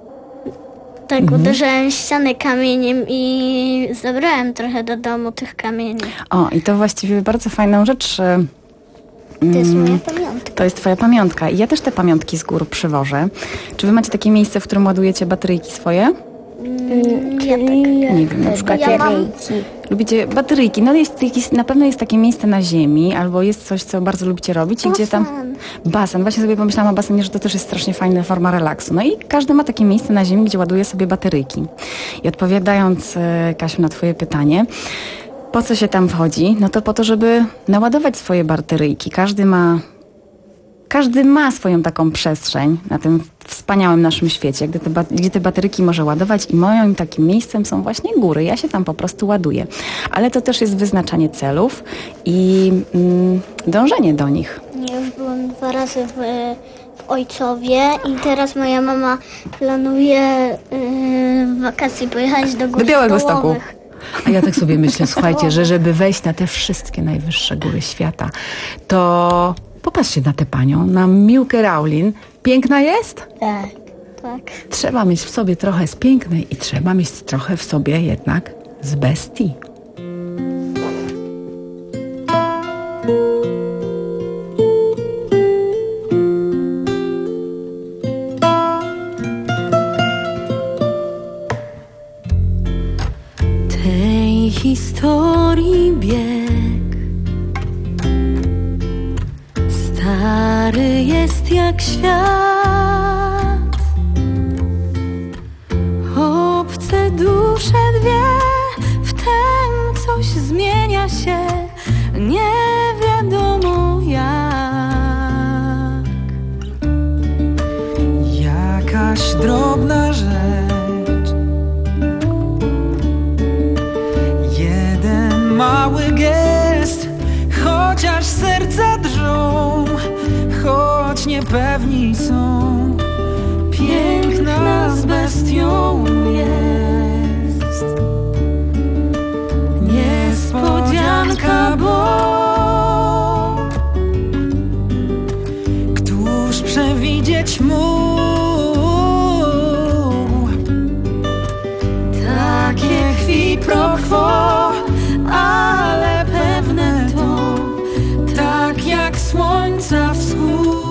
tak Mhm. uderzałem w ścianę kamieniem i zabrałem trochę do domu tych kamieni. O, i to właściwie bardzo fajną rzecz. e, To jest mm, moja pamiątka. To jest twoja pamiątka. I ja też te pamiątki z gór przywożę. Czy wy macie takie miejsce, w którym ładujecie bateryjki swoje? Mm, ja tak. Nie wiem, na przykład Ja mam, lubicie bateryjki. No jest jakiś, na pewno jest takie miejsce na ziemi, albo jest coś, co bardzo lubicie robić. I gdzie tam basen. Właśnie sobie pomyślałam o basenie, że to też jest strasznie fajna forma relaksu. No i każdy ma takie miejsce na ziemi, gdzie ładuje sobie bateryjki. I odpowiadając, e, Kasiu, na twoje pytanie, po co się tam wchodzi? No to po to, żeby naładować swoje bateryjki. Każdy ma Każdy ma swoją taką przestrzeń na tym wspaniałym naszym świecie, gdzie te, ba- gdzie te bateryki może ładować i moim takim miejscem są właśnie góry. Ja się tam po prostu ładuję. Ale to też jest wyznaczanie celów i mm, dążenie do nich. Ja już byłem dwa razy w, w Ojcowie i teraz moja mama planuje yy, w wakacji pojechać do gór Do Białegostoku. Stołowych. A ja tak sobie myślę, słuchajcie, że żeby wejść na te wszystkie najwyższe góry świata, to popatrzcie na tę panią, na Miłkę Raulin. Piękna jest? Tak, tak. Trzeba mieć w sobie trochę z pięknej i trzeba mieć trochę w sobie jednak z bestii. Tej historii bieg stary jest jak świat. Obce dusze dwie, wtem coś zmienia się, nie wiadomo jak. Jakaś drobna rzecz, jeden mały gest, chociaż serca drżą, choć niepewni są, piękna z bestią jest. niespodzianka, bo któż przewidzieć mógł takie qui pro quo, ale pewne to, tak jak słońca wschód.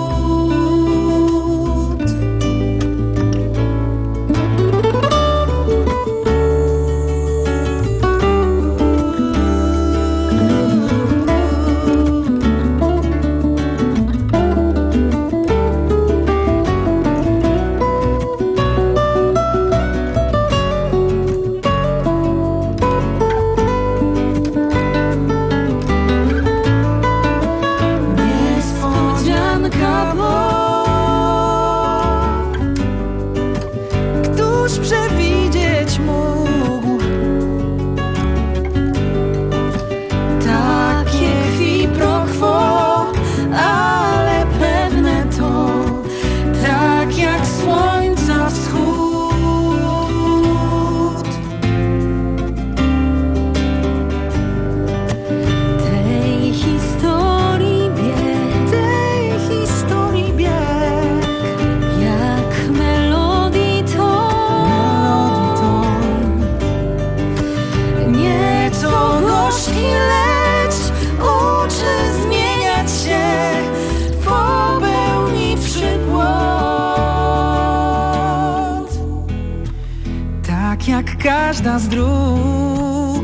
Jak każda z dróg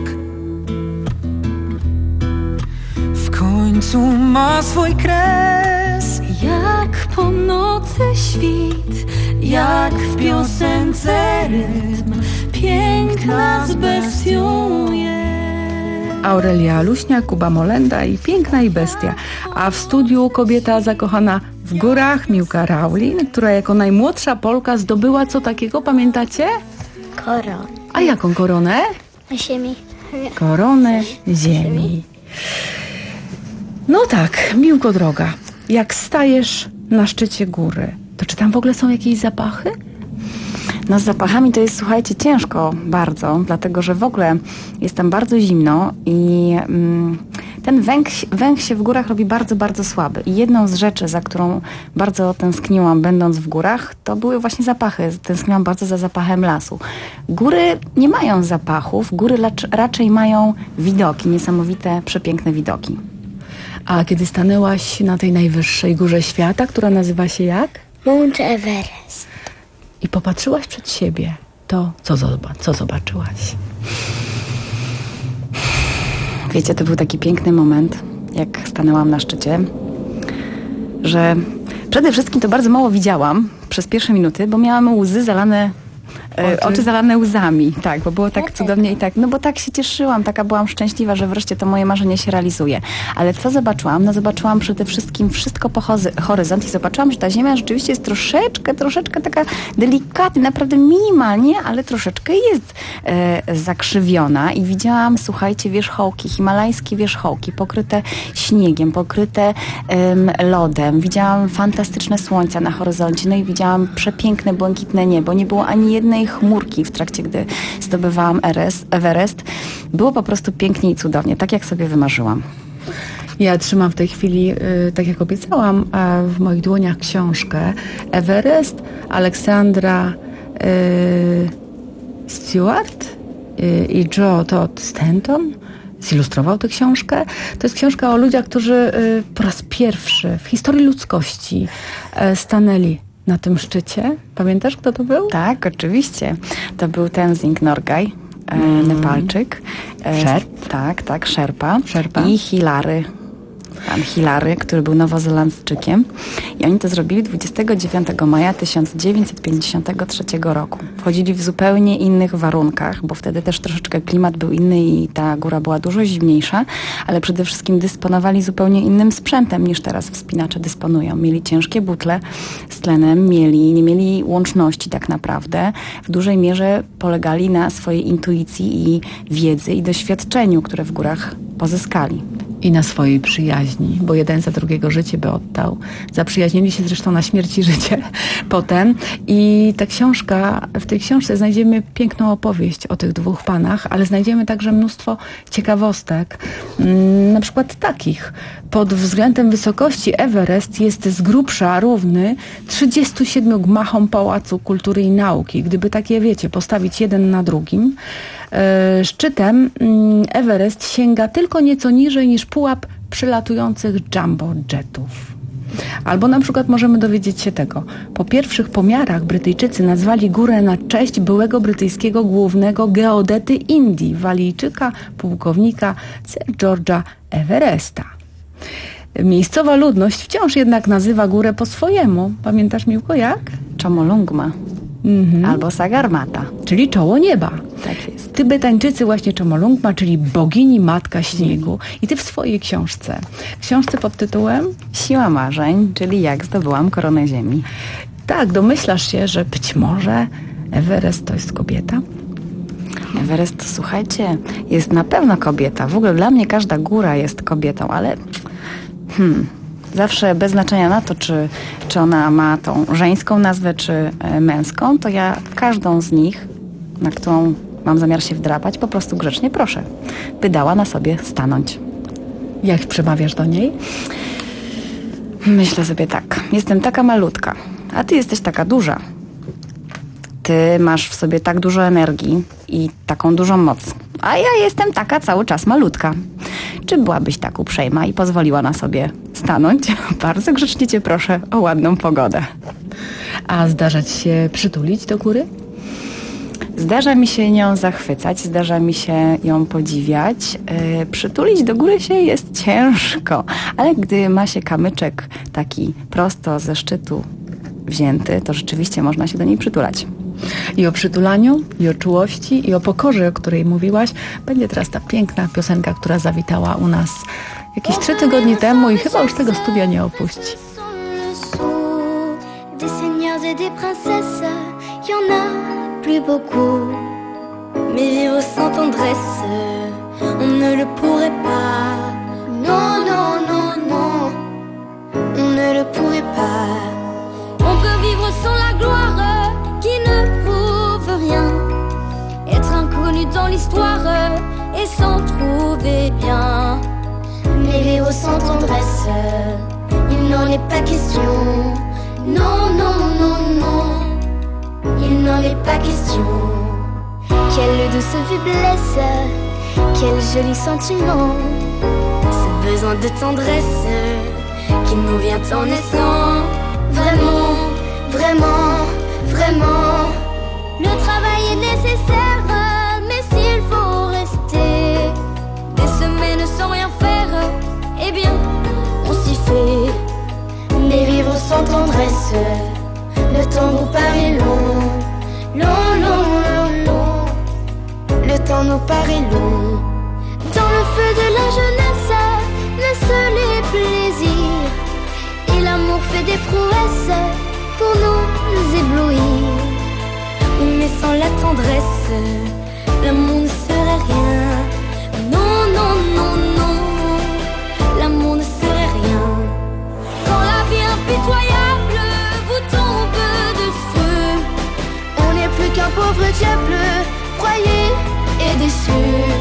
w końcu ma swój kres. Jak po nocy świt, jak w piosence rytm, piękna z bestią jest. Aurelia Luśniak, Kuba Molenda i Piękna i Bestia. A w studiu kobieta zakochana w górach, Miłka Raulin, która jako najmłodsza Polka zdobyła co takiego, pamiętacie? Koronę. A jaką koronę? Ziemi. Koronę ziemi. No tak, Miłko droga, jak stajesz na szczycie góry, to czy tam w ogóle są jakieś zapachy? No z zapachami to jest, słuchajcie, ciężko bardzo, dlatego że w ogóle jest tam bardzo zimno i mm, ten węch, węch się w górach robi bardzo, bardzo słaby. I jedną z rzeczy, za którą bardzo tęskniłam będąc w górach, to były właśnie zapachy. Tęskniłam bardzo za zapachem lasu. Góry nie mają zapachów, góry lacz, raczej mają widoki, niesamowite, przepiękne widoki. A kiedy stanęłaś na tej najwyższej górze świata, która nazywa się jak? Mount Everest. I popatrzyłaś przed siebie, to co, zob- co zobaczyłaś? Wiecie, to był taki piękny moment, jak stanęłam na szczycie, że przede wszystkim to bardzo mało widziałam przez pierwsze minuty, bo miałam łzy zalane, e, oczy zalane łzami, tak, bo było tak cudownie i tak, no bo tak się cieszyłam, taka byłam szczęśliwa, że wreszcie to moje marzenie się realizuje. Ale co zobaczyłam? No zobaczyłam przede wszystkim wszystko po hozy- horyzont i zobaczyłam, że ta ziemia rzeczywiście jest troszeczkę, troszeczkę taka delikatna, naprawdę minimalnie, ale troszeczkę jest e, zakrzywiona i widziałam, słuchajcie, wierzchołki, himalajskie wierzchołki, pokryte śniegiem, pokryte em, lodem. Widziałam fantastyczne słońca na horyzoncie, no i widziałam przepiękne, błękitne niebo. Nie było ani jednej chmurki w trakcie, gdy zdobywałam Everest. Było po prostu pięknie i cudownie, tak jak sobie wymarzyłam. Ja trzymam w tej chwili, y, tak jak obiecałam, y, w moich dłoniach książkę Everest Aleksandra y, Stewart y, i Joe Todd Stanton zilustrował tę książkę. To jest książka o ludziach, którzy y, po raz pierwszy w historii ludzkości y, stanęli na tym szczycie. Pamiętasz, kto to był? Tak, oczywiście. To był Tenzing Norgay, e, mm. Nepalczyk. E, Szerp? Tak, tak, Szerpa. Szerpa. I Hilary. Pan Hilary, który był Nowozelandczykiem. I oni to zrobili dwudziestego dziewiątego maja tysiąc dziewięćset pięćdziesiątego trzeciego roku. Wchodzili w zupełnie innych warunkach, bo wtedy też troszeczkę klimat był inny i ta góra była dużo zimniejsza, ale przede wszystkim dysponowali zupełnie innym sprzętem niż teraz wspinacze dysponują. Mieli ciężkie butle z tlenem, mieli, nie mieli łączności tak naprawdę. W dużej mierze polegali na swojej intuicji i wiedzy i doświadczeniu, które w górach pozyskali. I na swojej przyjaźni, bo jeden za drugiego życie by oddał. Zaprzyjaźnili się zresztą na śmierć i życie potem. I ta książka, w tej książce znajdziemy piękną opowieść o tych dwóch panach, ale znajdziemy także mnóstwo ciekawostek. Na przykład takich. Pod względem wysokości Everest jest z grubsza równy trzydziestu siedmiu gmachom Pałacu Kultury i Nauki. Gdyby takie, wiecie, postawić jeden na drugim, szczytem Everest sięga tylko nieco niżej niż pułap przylatujących jumbo jetów. Albo na przykład możemy dowiedzieć się tego. Po pierwszych pomiarach Brytyjczycy nazwali górę na cześć byłego brytyjskiego głównego geodety Indii, walijczyka, pułkownika Sir George'a Everesta. Miejscowa ludność wciąż jednak nazywa górę po swojemu. Pamiętasz, Miłko, jak? Chomolungma. Mhm. Albo Sagarmata. Czyli czoło nieba. Tak jest. Tybetańczycy właśnie Chomolungma, czyli bogini Matka Śniegu. I ty w swojej książce, książce pod tytułem Siła marzeń, czyli jak zdobyłam koronę ziemi. Tak, domyślasz się, że być może Everest to jest kobieta? Everest, to, słuchajcie, jest na pewno kobieta. W ogóle dla mnie każda góra jest kobietą, ale hmm, zawsze bez znaczenia na to, czy, czy ona ma tą żeńską nazwę, czy e, męską, to ja każdą z nich, na którą mam zamiar się wdrapać, po prostu grzecznie proszę, by dała na sobie stanąć. Jak przemawiasz do niej? Myślę sobie tak, jestem taka malutka, a ty jesteś taka duża. Ty masz w sobie tak dużo energii i taką dużą moc, a ja jestem taka cały czas malutka. Czy byłabyś tak uprzejma i pozwoliła na sobie stanąć? Bardzo grzecznie cię proszę o ładną pogodę. A zdarza ci się przytulić do góry? Zdarza mi się nią zachwycać, zdarza mi się ją podziwiać. Yy, przytulić do góry się jest ciężko, ale gdy ma się kamyczek taki prosto ze szczytu wzięty, to rzeczywiście można się do niej przytulać. I o przytulaniu, i o czułości, i o pokorze, o której mówiłaś, będzie teraz ta piękna piosenka, która zawitała u nas jakieś trzy tygodnie temu i chyba już tego studia nie opuści. Des seigneurs et des princesses, y en a plus beaucoup. Mais vivre sans tendresse, on ne le pourrait pas. Non, non, non, non, on ne le pourrait pas. On peut vivre sans la gloire qui ne prouve rien. Être inconnu dans l'histoire et s'en trouver bien. Mais vivre sans tendresse, il n'en est pas question. Non, non, non, non, il n'en est pas question. Quelle douce faiblesse, quel joli sentiment. Ce besoin de tendresse qui nous vient en naissant. Vraiment, vraiment, vraiment. Le travail est nécessaire, mais s'il faut rester des semaines sans rien faire, eh bien, on s'y fait. Mais vivre sans tendresse, le temps nous paraît long. Long, long, long, long. Le temps nous paraît long. Dans le feu de la jeunesse naissent les plaisirs. Et l'amour fait des prouesses pour nous éblouir. Mais sans la tendresse, l'amour ne serait rien. Non, non, non, non, l'amour ne serait rien. Quand la vie impitoyable vous tombe dessus, on n'est plus qu'un pauvre diable, broyé et déçu.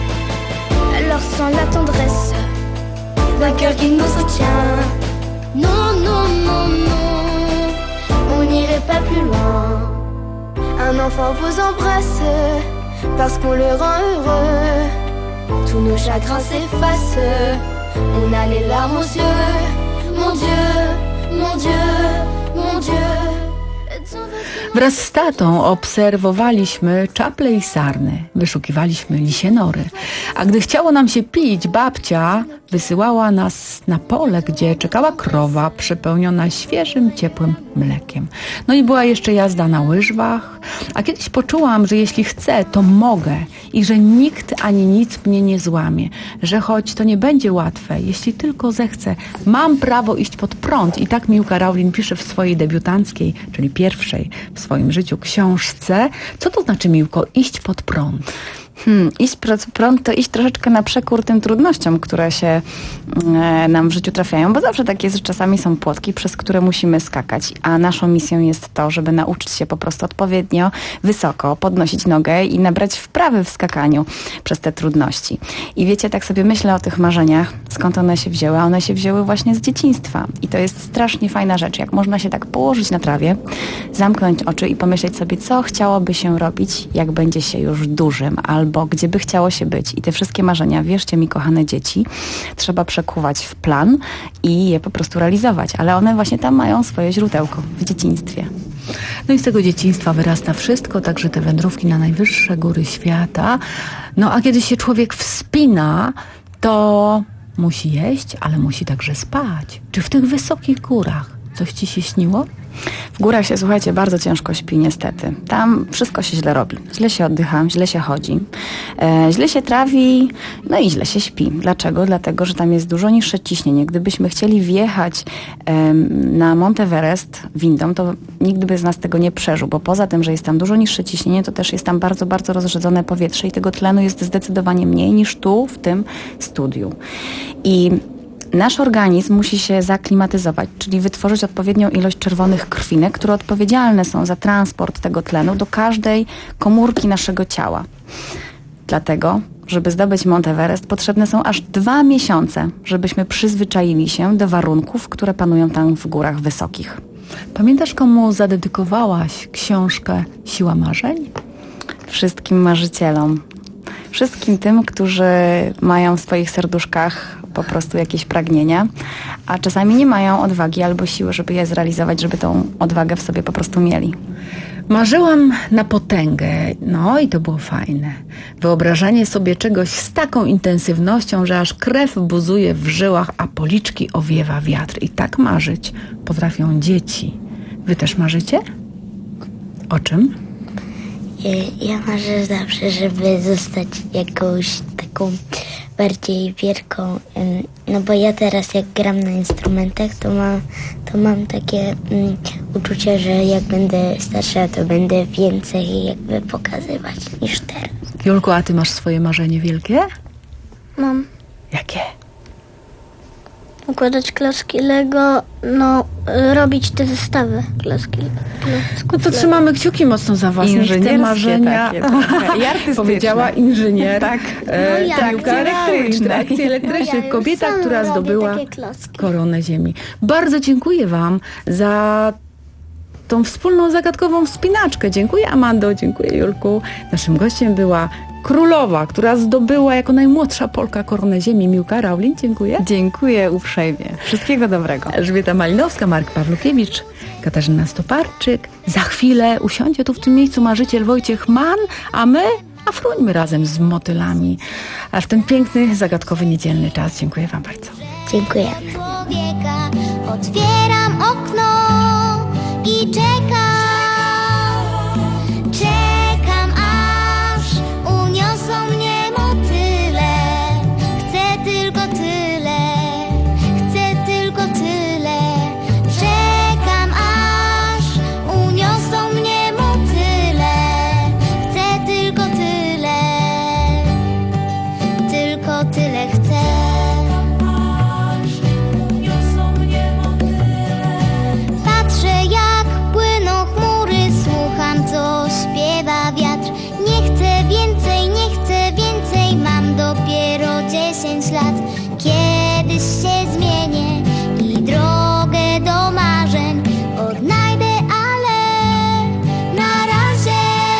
Alors sans la tendresse d'un cœur qui nous soutient, non, non, non, non, on n'irait pas plus loin. Un enfant vous embrasse parce qu'on le rend heureux. Tous nos chagrins s'effacent, on a les larmes aux yeux. Mon Dieu, mon Dieu, mon Dieu. Wraz z tatą obserwowaliśmy czaple i sarny, wyszukiwaliśmy lisie nory. A gdy chciało nam się pić, babcia wysyłała nas na pole, gdzie czekała krowa przepełniona świeżym, ciepłym mlekiem. No i była jeszcze jazda na łyżwach, a kiedyś poczułam, że jeśli chcę, to mogę i że nikt ani nic mnie nie złamie, że choć to nie będzie łatwe, jeśli tylko zechcę, mam prawo iść pod prąd. I tak Miłka Rowling pisze w swojej debiutanckiej, czyli pierwszej w swoim życiu książce. Co to znaczy, Miłko, iść pod prąd? Hmm, iść prąd to iść troszeczkę na przekór tym trudnościom, które się e, nam w życiu trafiają, bo zawsze tak jest, że czasami są płotki, przez które musimy skakać, a naszą misją jest to, żeby nauczyć się po prostu odpowiednio wysoko podnosić nogę i nabrać wprawy w skakaniu przez te trudności. I wiecie, tak sobie myślę o tych marzeniach, skąd one się wzięły, a one się wzięły właśnie z dzieciństwa. I to jest strasznie fajna rzecz, jak można się tak położyć na trawie, zamknąć oczy i pomyśleć sobie, co chciałoby się robić, jak będzie się już dużym, albo gdzie by chciało się być. I te wszystkie marzenia, wierzcie mi, kochane dzieci, trzeba przekuwać w plan i je po prostu realizować. Ale one właśnie tam mają swoje źródełko, w dzieciństwie. No i z tego dzieciństwa wyrasta wszystko, także te wędrówki na najwyższe góry świata. No a kiedy się człowiek wspina, to musi jeść, ale musi także spać. Czy w tych wysokich górach coś ci się śniło? W górach się, słuchajcie, bardzo ciężko śpi niestety. Tam wszystko się źle robi. Źle się oddycha, źle się chodzi, e, źle się trawi, no i źle się śpi. Dlaczego? Dlatego, że tam jest dużo niższe ciśnienie. Gdybyśmy chcieli wjechać e, na Monteverest windą, to nikt by z nas tego nie przeżył, bo poza tym, że jest tam dużo niższe ciśnienie, to też jest tam bardzo, bardzo rozrzedzone powietrze i tego tlenu jest zdecydowanie mniej niż tu, w tym studiu. I nasz organizm musi się zaklimatyzować, czyli wytworzyć odpowiednią ilość czerwonych krwinek, które odpowiedzialne są za transport tego tlenu do każdej komórki naszego ciała. Dlatego, żeby zdobyć Monteverest, potrzebne są aż dwa miesiące, żebyśmy przyzwyczaili się do warunków, które panują tam w górach wysokich. Pamiętasz, komu zadedykowałaś książkę Siła Marzeń? Wszystkim marzycielom. Wszystkim tym, którzy mają w swoich serduszkach po prostu jakieś pragnienia, a czasami nie mają odwagi albo siły, żeby je zrealizować, żeby tą odwagę w sobie po prostu mieli. Marzyłam na potęgę, no i to było fajne. Wyobrażanie sobie czegoś z taką intensywnością, że aż krew buzuje w żyłach, a policzki owiewa wiatr. I tak marzyć potrafią dzieci. Wy też marzycie? O czym? Ja marzę zawsze, żeby zostać jakąś taką bardziej wielką, no bo ja teraz jak gram na instrumentach, to mam, to mam takie um, uczucie, że jak będę starsza, to będę więcej jakby pokazywać niż teraz. Julku, a ty masz swoje marzenie wielkie? Mam. Jakie? Układać klocki Lego, no robić te zestawy klocki. No to trzymamy kciuki mocno za was. Te marzenia. Takie, takie. I artystyczne. Powiedziała inżynier. Tak. E, no, tak, elektryczne. Akcje elektryczne. No, ja Kobieta, która zdobyła koronę ziemi. Bardzo dziękuję wam za tą wspólną zagadkową wspinaczkę. Dziękuję, Amando, dziękuję, Julku. Naszym gościem była królowa, która zdobyła jako najmłodsza Polka koronę ziemi. Miłka Raulin, dziękuję. Dziękuję uprzejmie. Wszystkiego dobrego. Elżbieta Malinowska, Mark Pawlukiewicz, Katarzyna Stoparczyk. Za chwilę usiądzie tu w tym miejscu marzyciel Wojciech Mann, a my afruńmy razem z motylami. A w ten piękny, zagadkowy, niedzielny czas. Dziękuję wam bardzo. Dziękujemy. Człowieka, otwieram okno i czekam. Czekam, aż uniosą mnie motyle. Chcę tylko tyle, chcę tylko tyle. Czekam, aż uniosą mnie motyle. Chcę tylko tyle, tylko tyle chcę. Patrzę, jak płyną chmury, słucham, co śpiewa wiatr. Nie chcę więcej, nie chcę więcej, mam dopiero dziesięć lat. Kiedyś się zmienię i drogę do marzeń odnajdę, ale na razie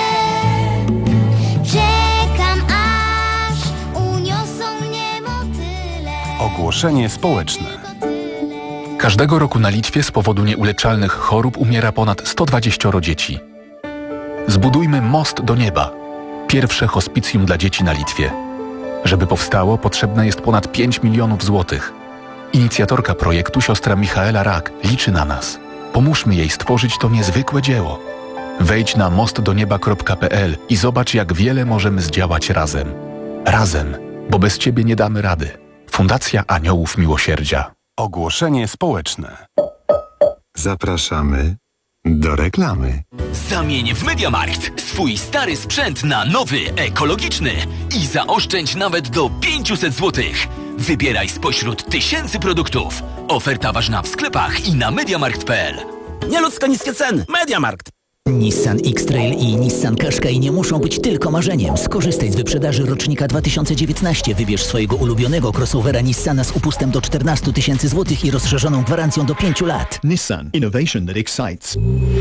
czekam, aż uniosą mnie motyle. Ogłoszenie społeczne. Każdego roku na Litwie z powodu nieuleczalnych chorób umiera ponad sto dwadzieścia dzieci. Zbudujmy most do nieba. Pierwsze hospicjum dla dzieci na Litwie. Żeby powstało, potrzebne jest ponad pięć milionów złotych. Inicjatorka projektu, siostra Michaela Rak, liczy na nas. Pomóżmy jej stworzyć to niezwykłe dzieło. Wejdź na most do nieba kropka p l i zobacz, jak wiele możemy zdziałać razem. Razem, bo bez ciebie nie damy rady. Fundacja Aniołów Miłosierdzia. Ogłoszenie społeczne. Zapraszamy do reklamy. Zamień w MediaMarkt swój stary sprzęt na nowy, ekologiczny i zaoszczędź nawet do pięćset złotych. Wybieraj spośród tysięcy produktów. Oferta ważna w sklepach i na mediamarkt kropka p l. Nieludzko niskie ceny. MediaMarkt. Nissan X-Trail i Nissan Qashqai nie muszą być tylko marzeniem. Skorzystaj z wyprzedaży rocznika dwa tysiące dziewiętnaście. Wybierz swojego ulubionego crossovera Nissana z upustem do czternaście tysięcy złotych i rozszerzoną gwarancją do pięciu lat. Nissan. Innovation that excites.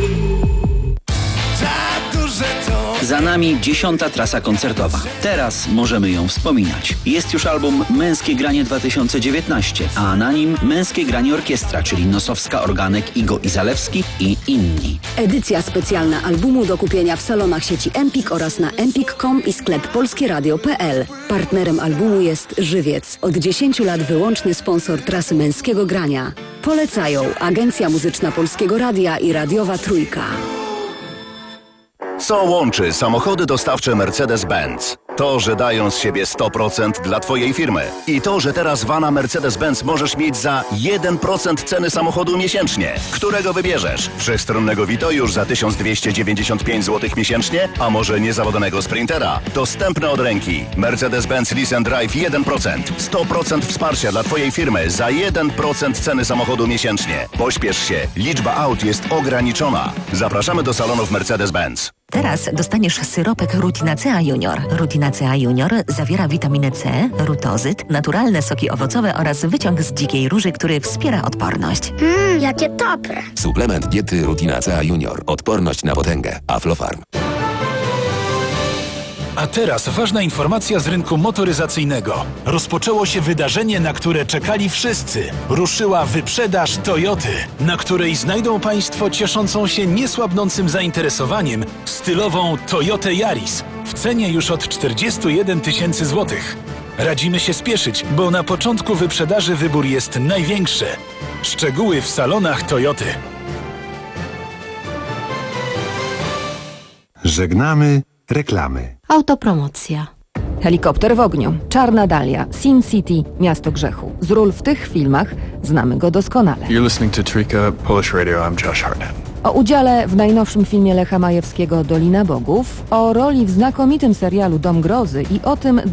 Za nami dziesiąta trasa koncertowa. Teraz możemy ją wspominać. Jest już album Męskie Granie dwa tysiące dziewiętnaście, a na nim Męskie Granie Orkiestra, czyli Nosowska, Organek, Igo i Zalewski i inni. Edycja specjalna albumu do kupienia w salonach sieci Empik oraz na empik kropka com i sklep polskieradio kropka p l. Partnerem albumu jest Żywiec. Od dziesięciu lat wyłączny sponsor trasy Męskiego Grania. Polecają Agencja Muzyczna Polskiego Radia i Radiowa Trójka. Co łączy samochody dostawcze Mercedes-Benz? To, że dają z siebie sto procent dla Twojej firmy. I to, że teraz vana Mercedes-Benz możesz mieć za jeden procent ceny samochodu miesięcznie. Którego wybierzesz? Wszechstronnego Vito już za tysiąc dwieście dziewięćdziesiąt pięć złotych miesięcznie? A może niezawodnego Sprintera? Dostępne od ręki. Mercedes-Benz Lease and Drive jeden procent. sto procent wsparcia dla Twojej firmy za jeden procent ceny samochodu miesięcznie. Pośpiesz się. Liczba aut jest ograniczona. Zapraszamy do salonów Mercedes-Benz. Teraz dostaniesz syropek Rutinacea Junior. Rutinacea Junior zawiera witaminę C, rutozyt, naturalne soki owocowe oraz wyciąg z dzikiej róży, który wspiera odporność. Mmm, jakie dobre. Suplement diety Rutinacea Junior. Odporność na potęgę. Aflofarm. A teraz ważna informacja z rynku motoryzacyjnego. Rozpoczęło się wydarzenie, na które czekali wszyscy. Ruszyła wyprzedaż Toyoty, na której znajdą Państwo cieszącą się niesłabnącym zainteresowaniem stylową Toyotę Yaris w cenie już od czterdziestu jeden tysięcy złotych. Radzimy się spieszyć, bo na początku wyprzedaży wybór jest największy. Szczegóły w salonach Toyoty. Żegnamy reklamy. Autopromocja. Helikopter w ogniu, Czarna Dalia, Sin City, Miasto Grzechu. Z ról w tych filmach znamy go doskonale. You're listening to Trika, Polish Radio, I'm Josh Hartnett. O udziale w najnowszym filmie Lecha Majewskiego Dolina Bogów, o roli w znakomitym serialu Dom Grozy i o tym,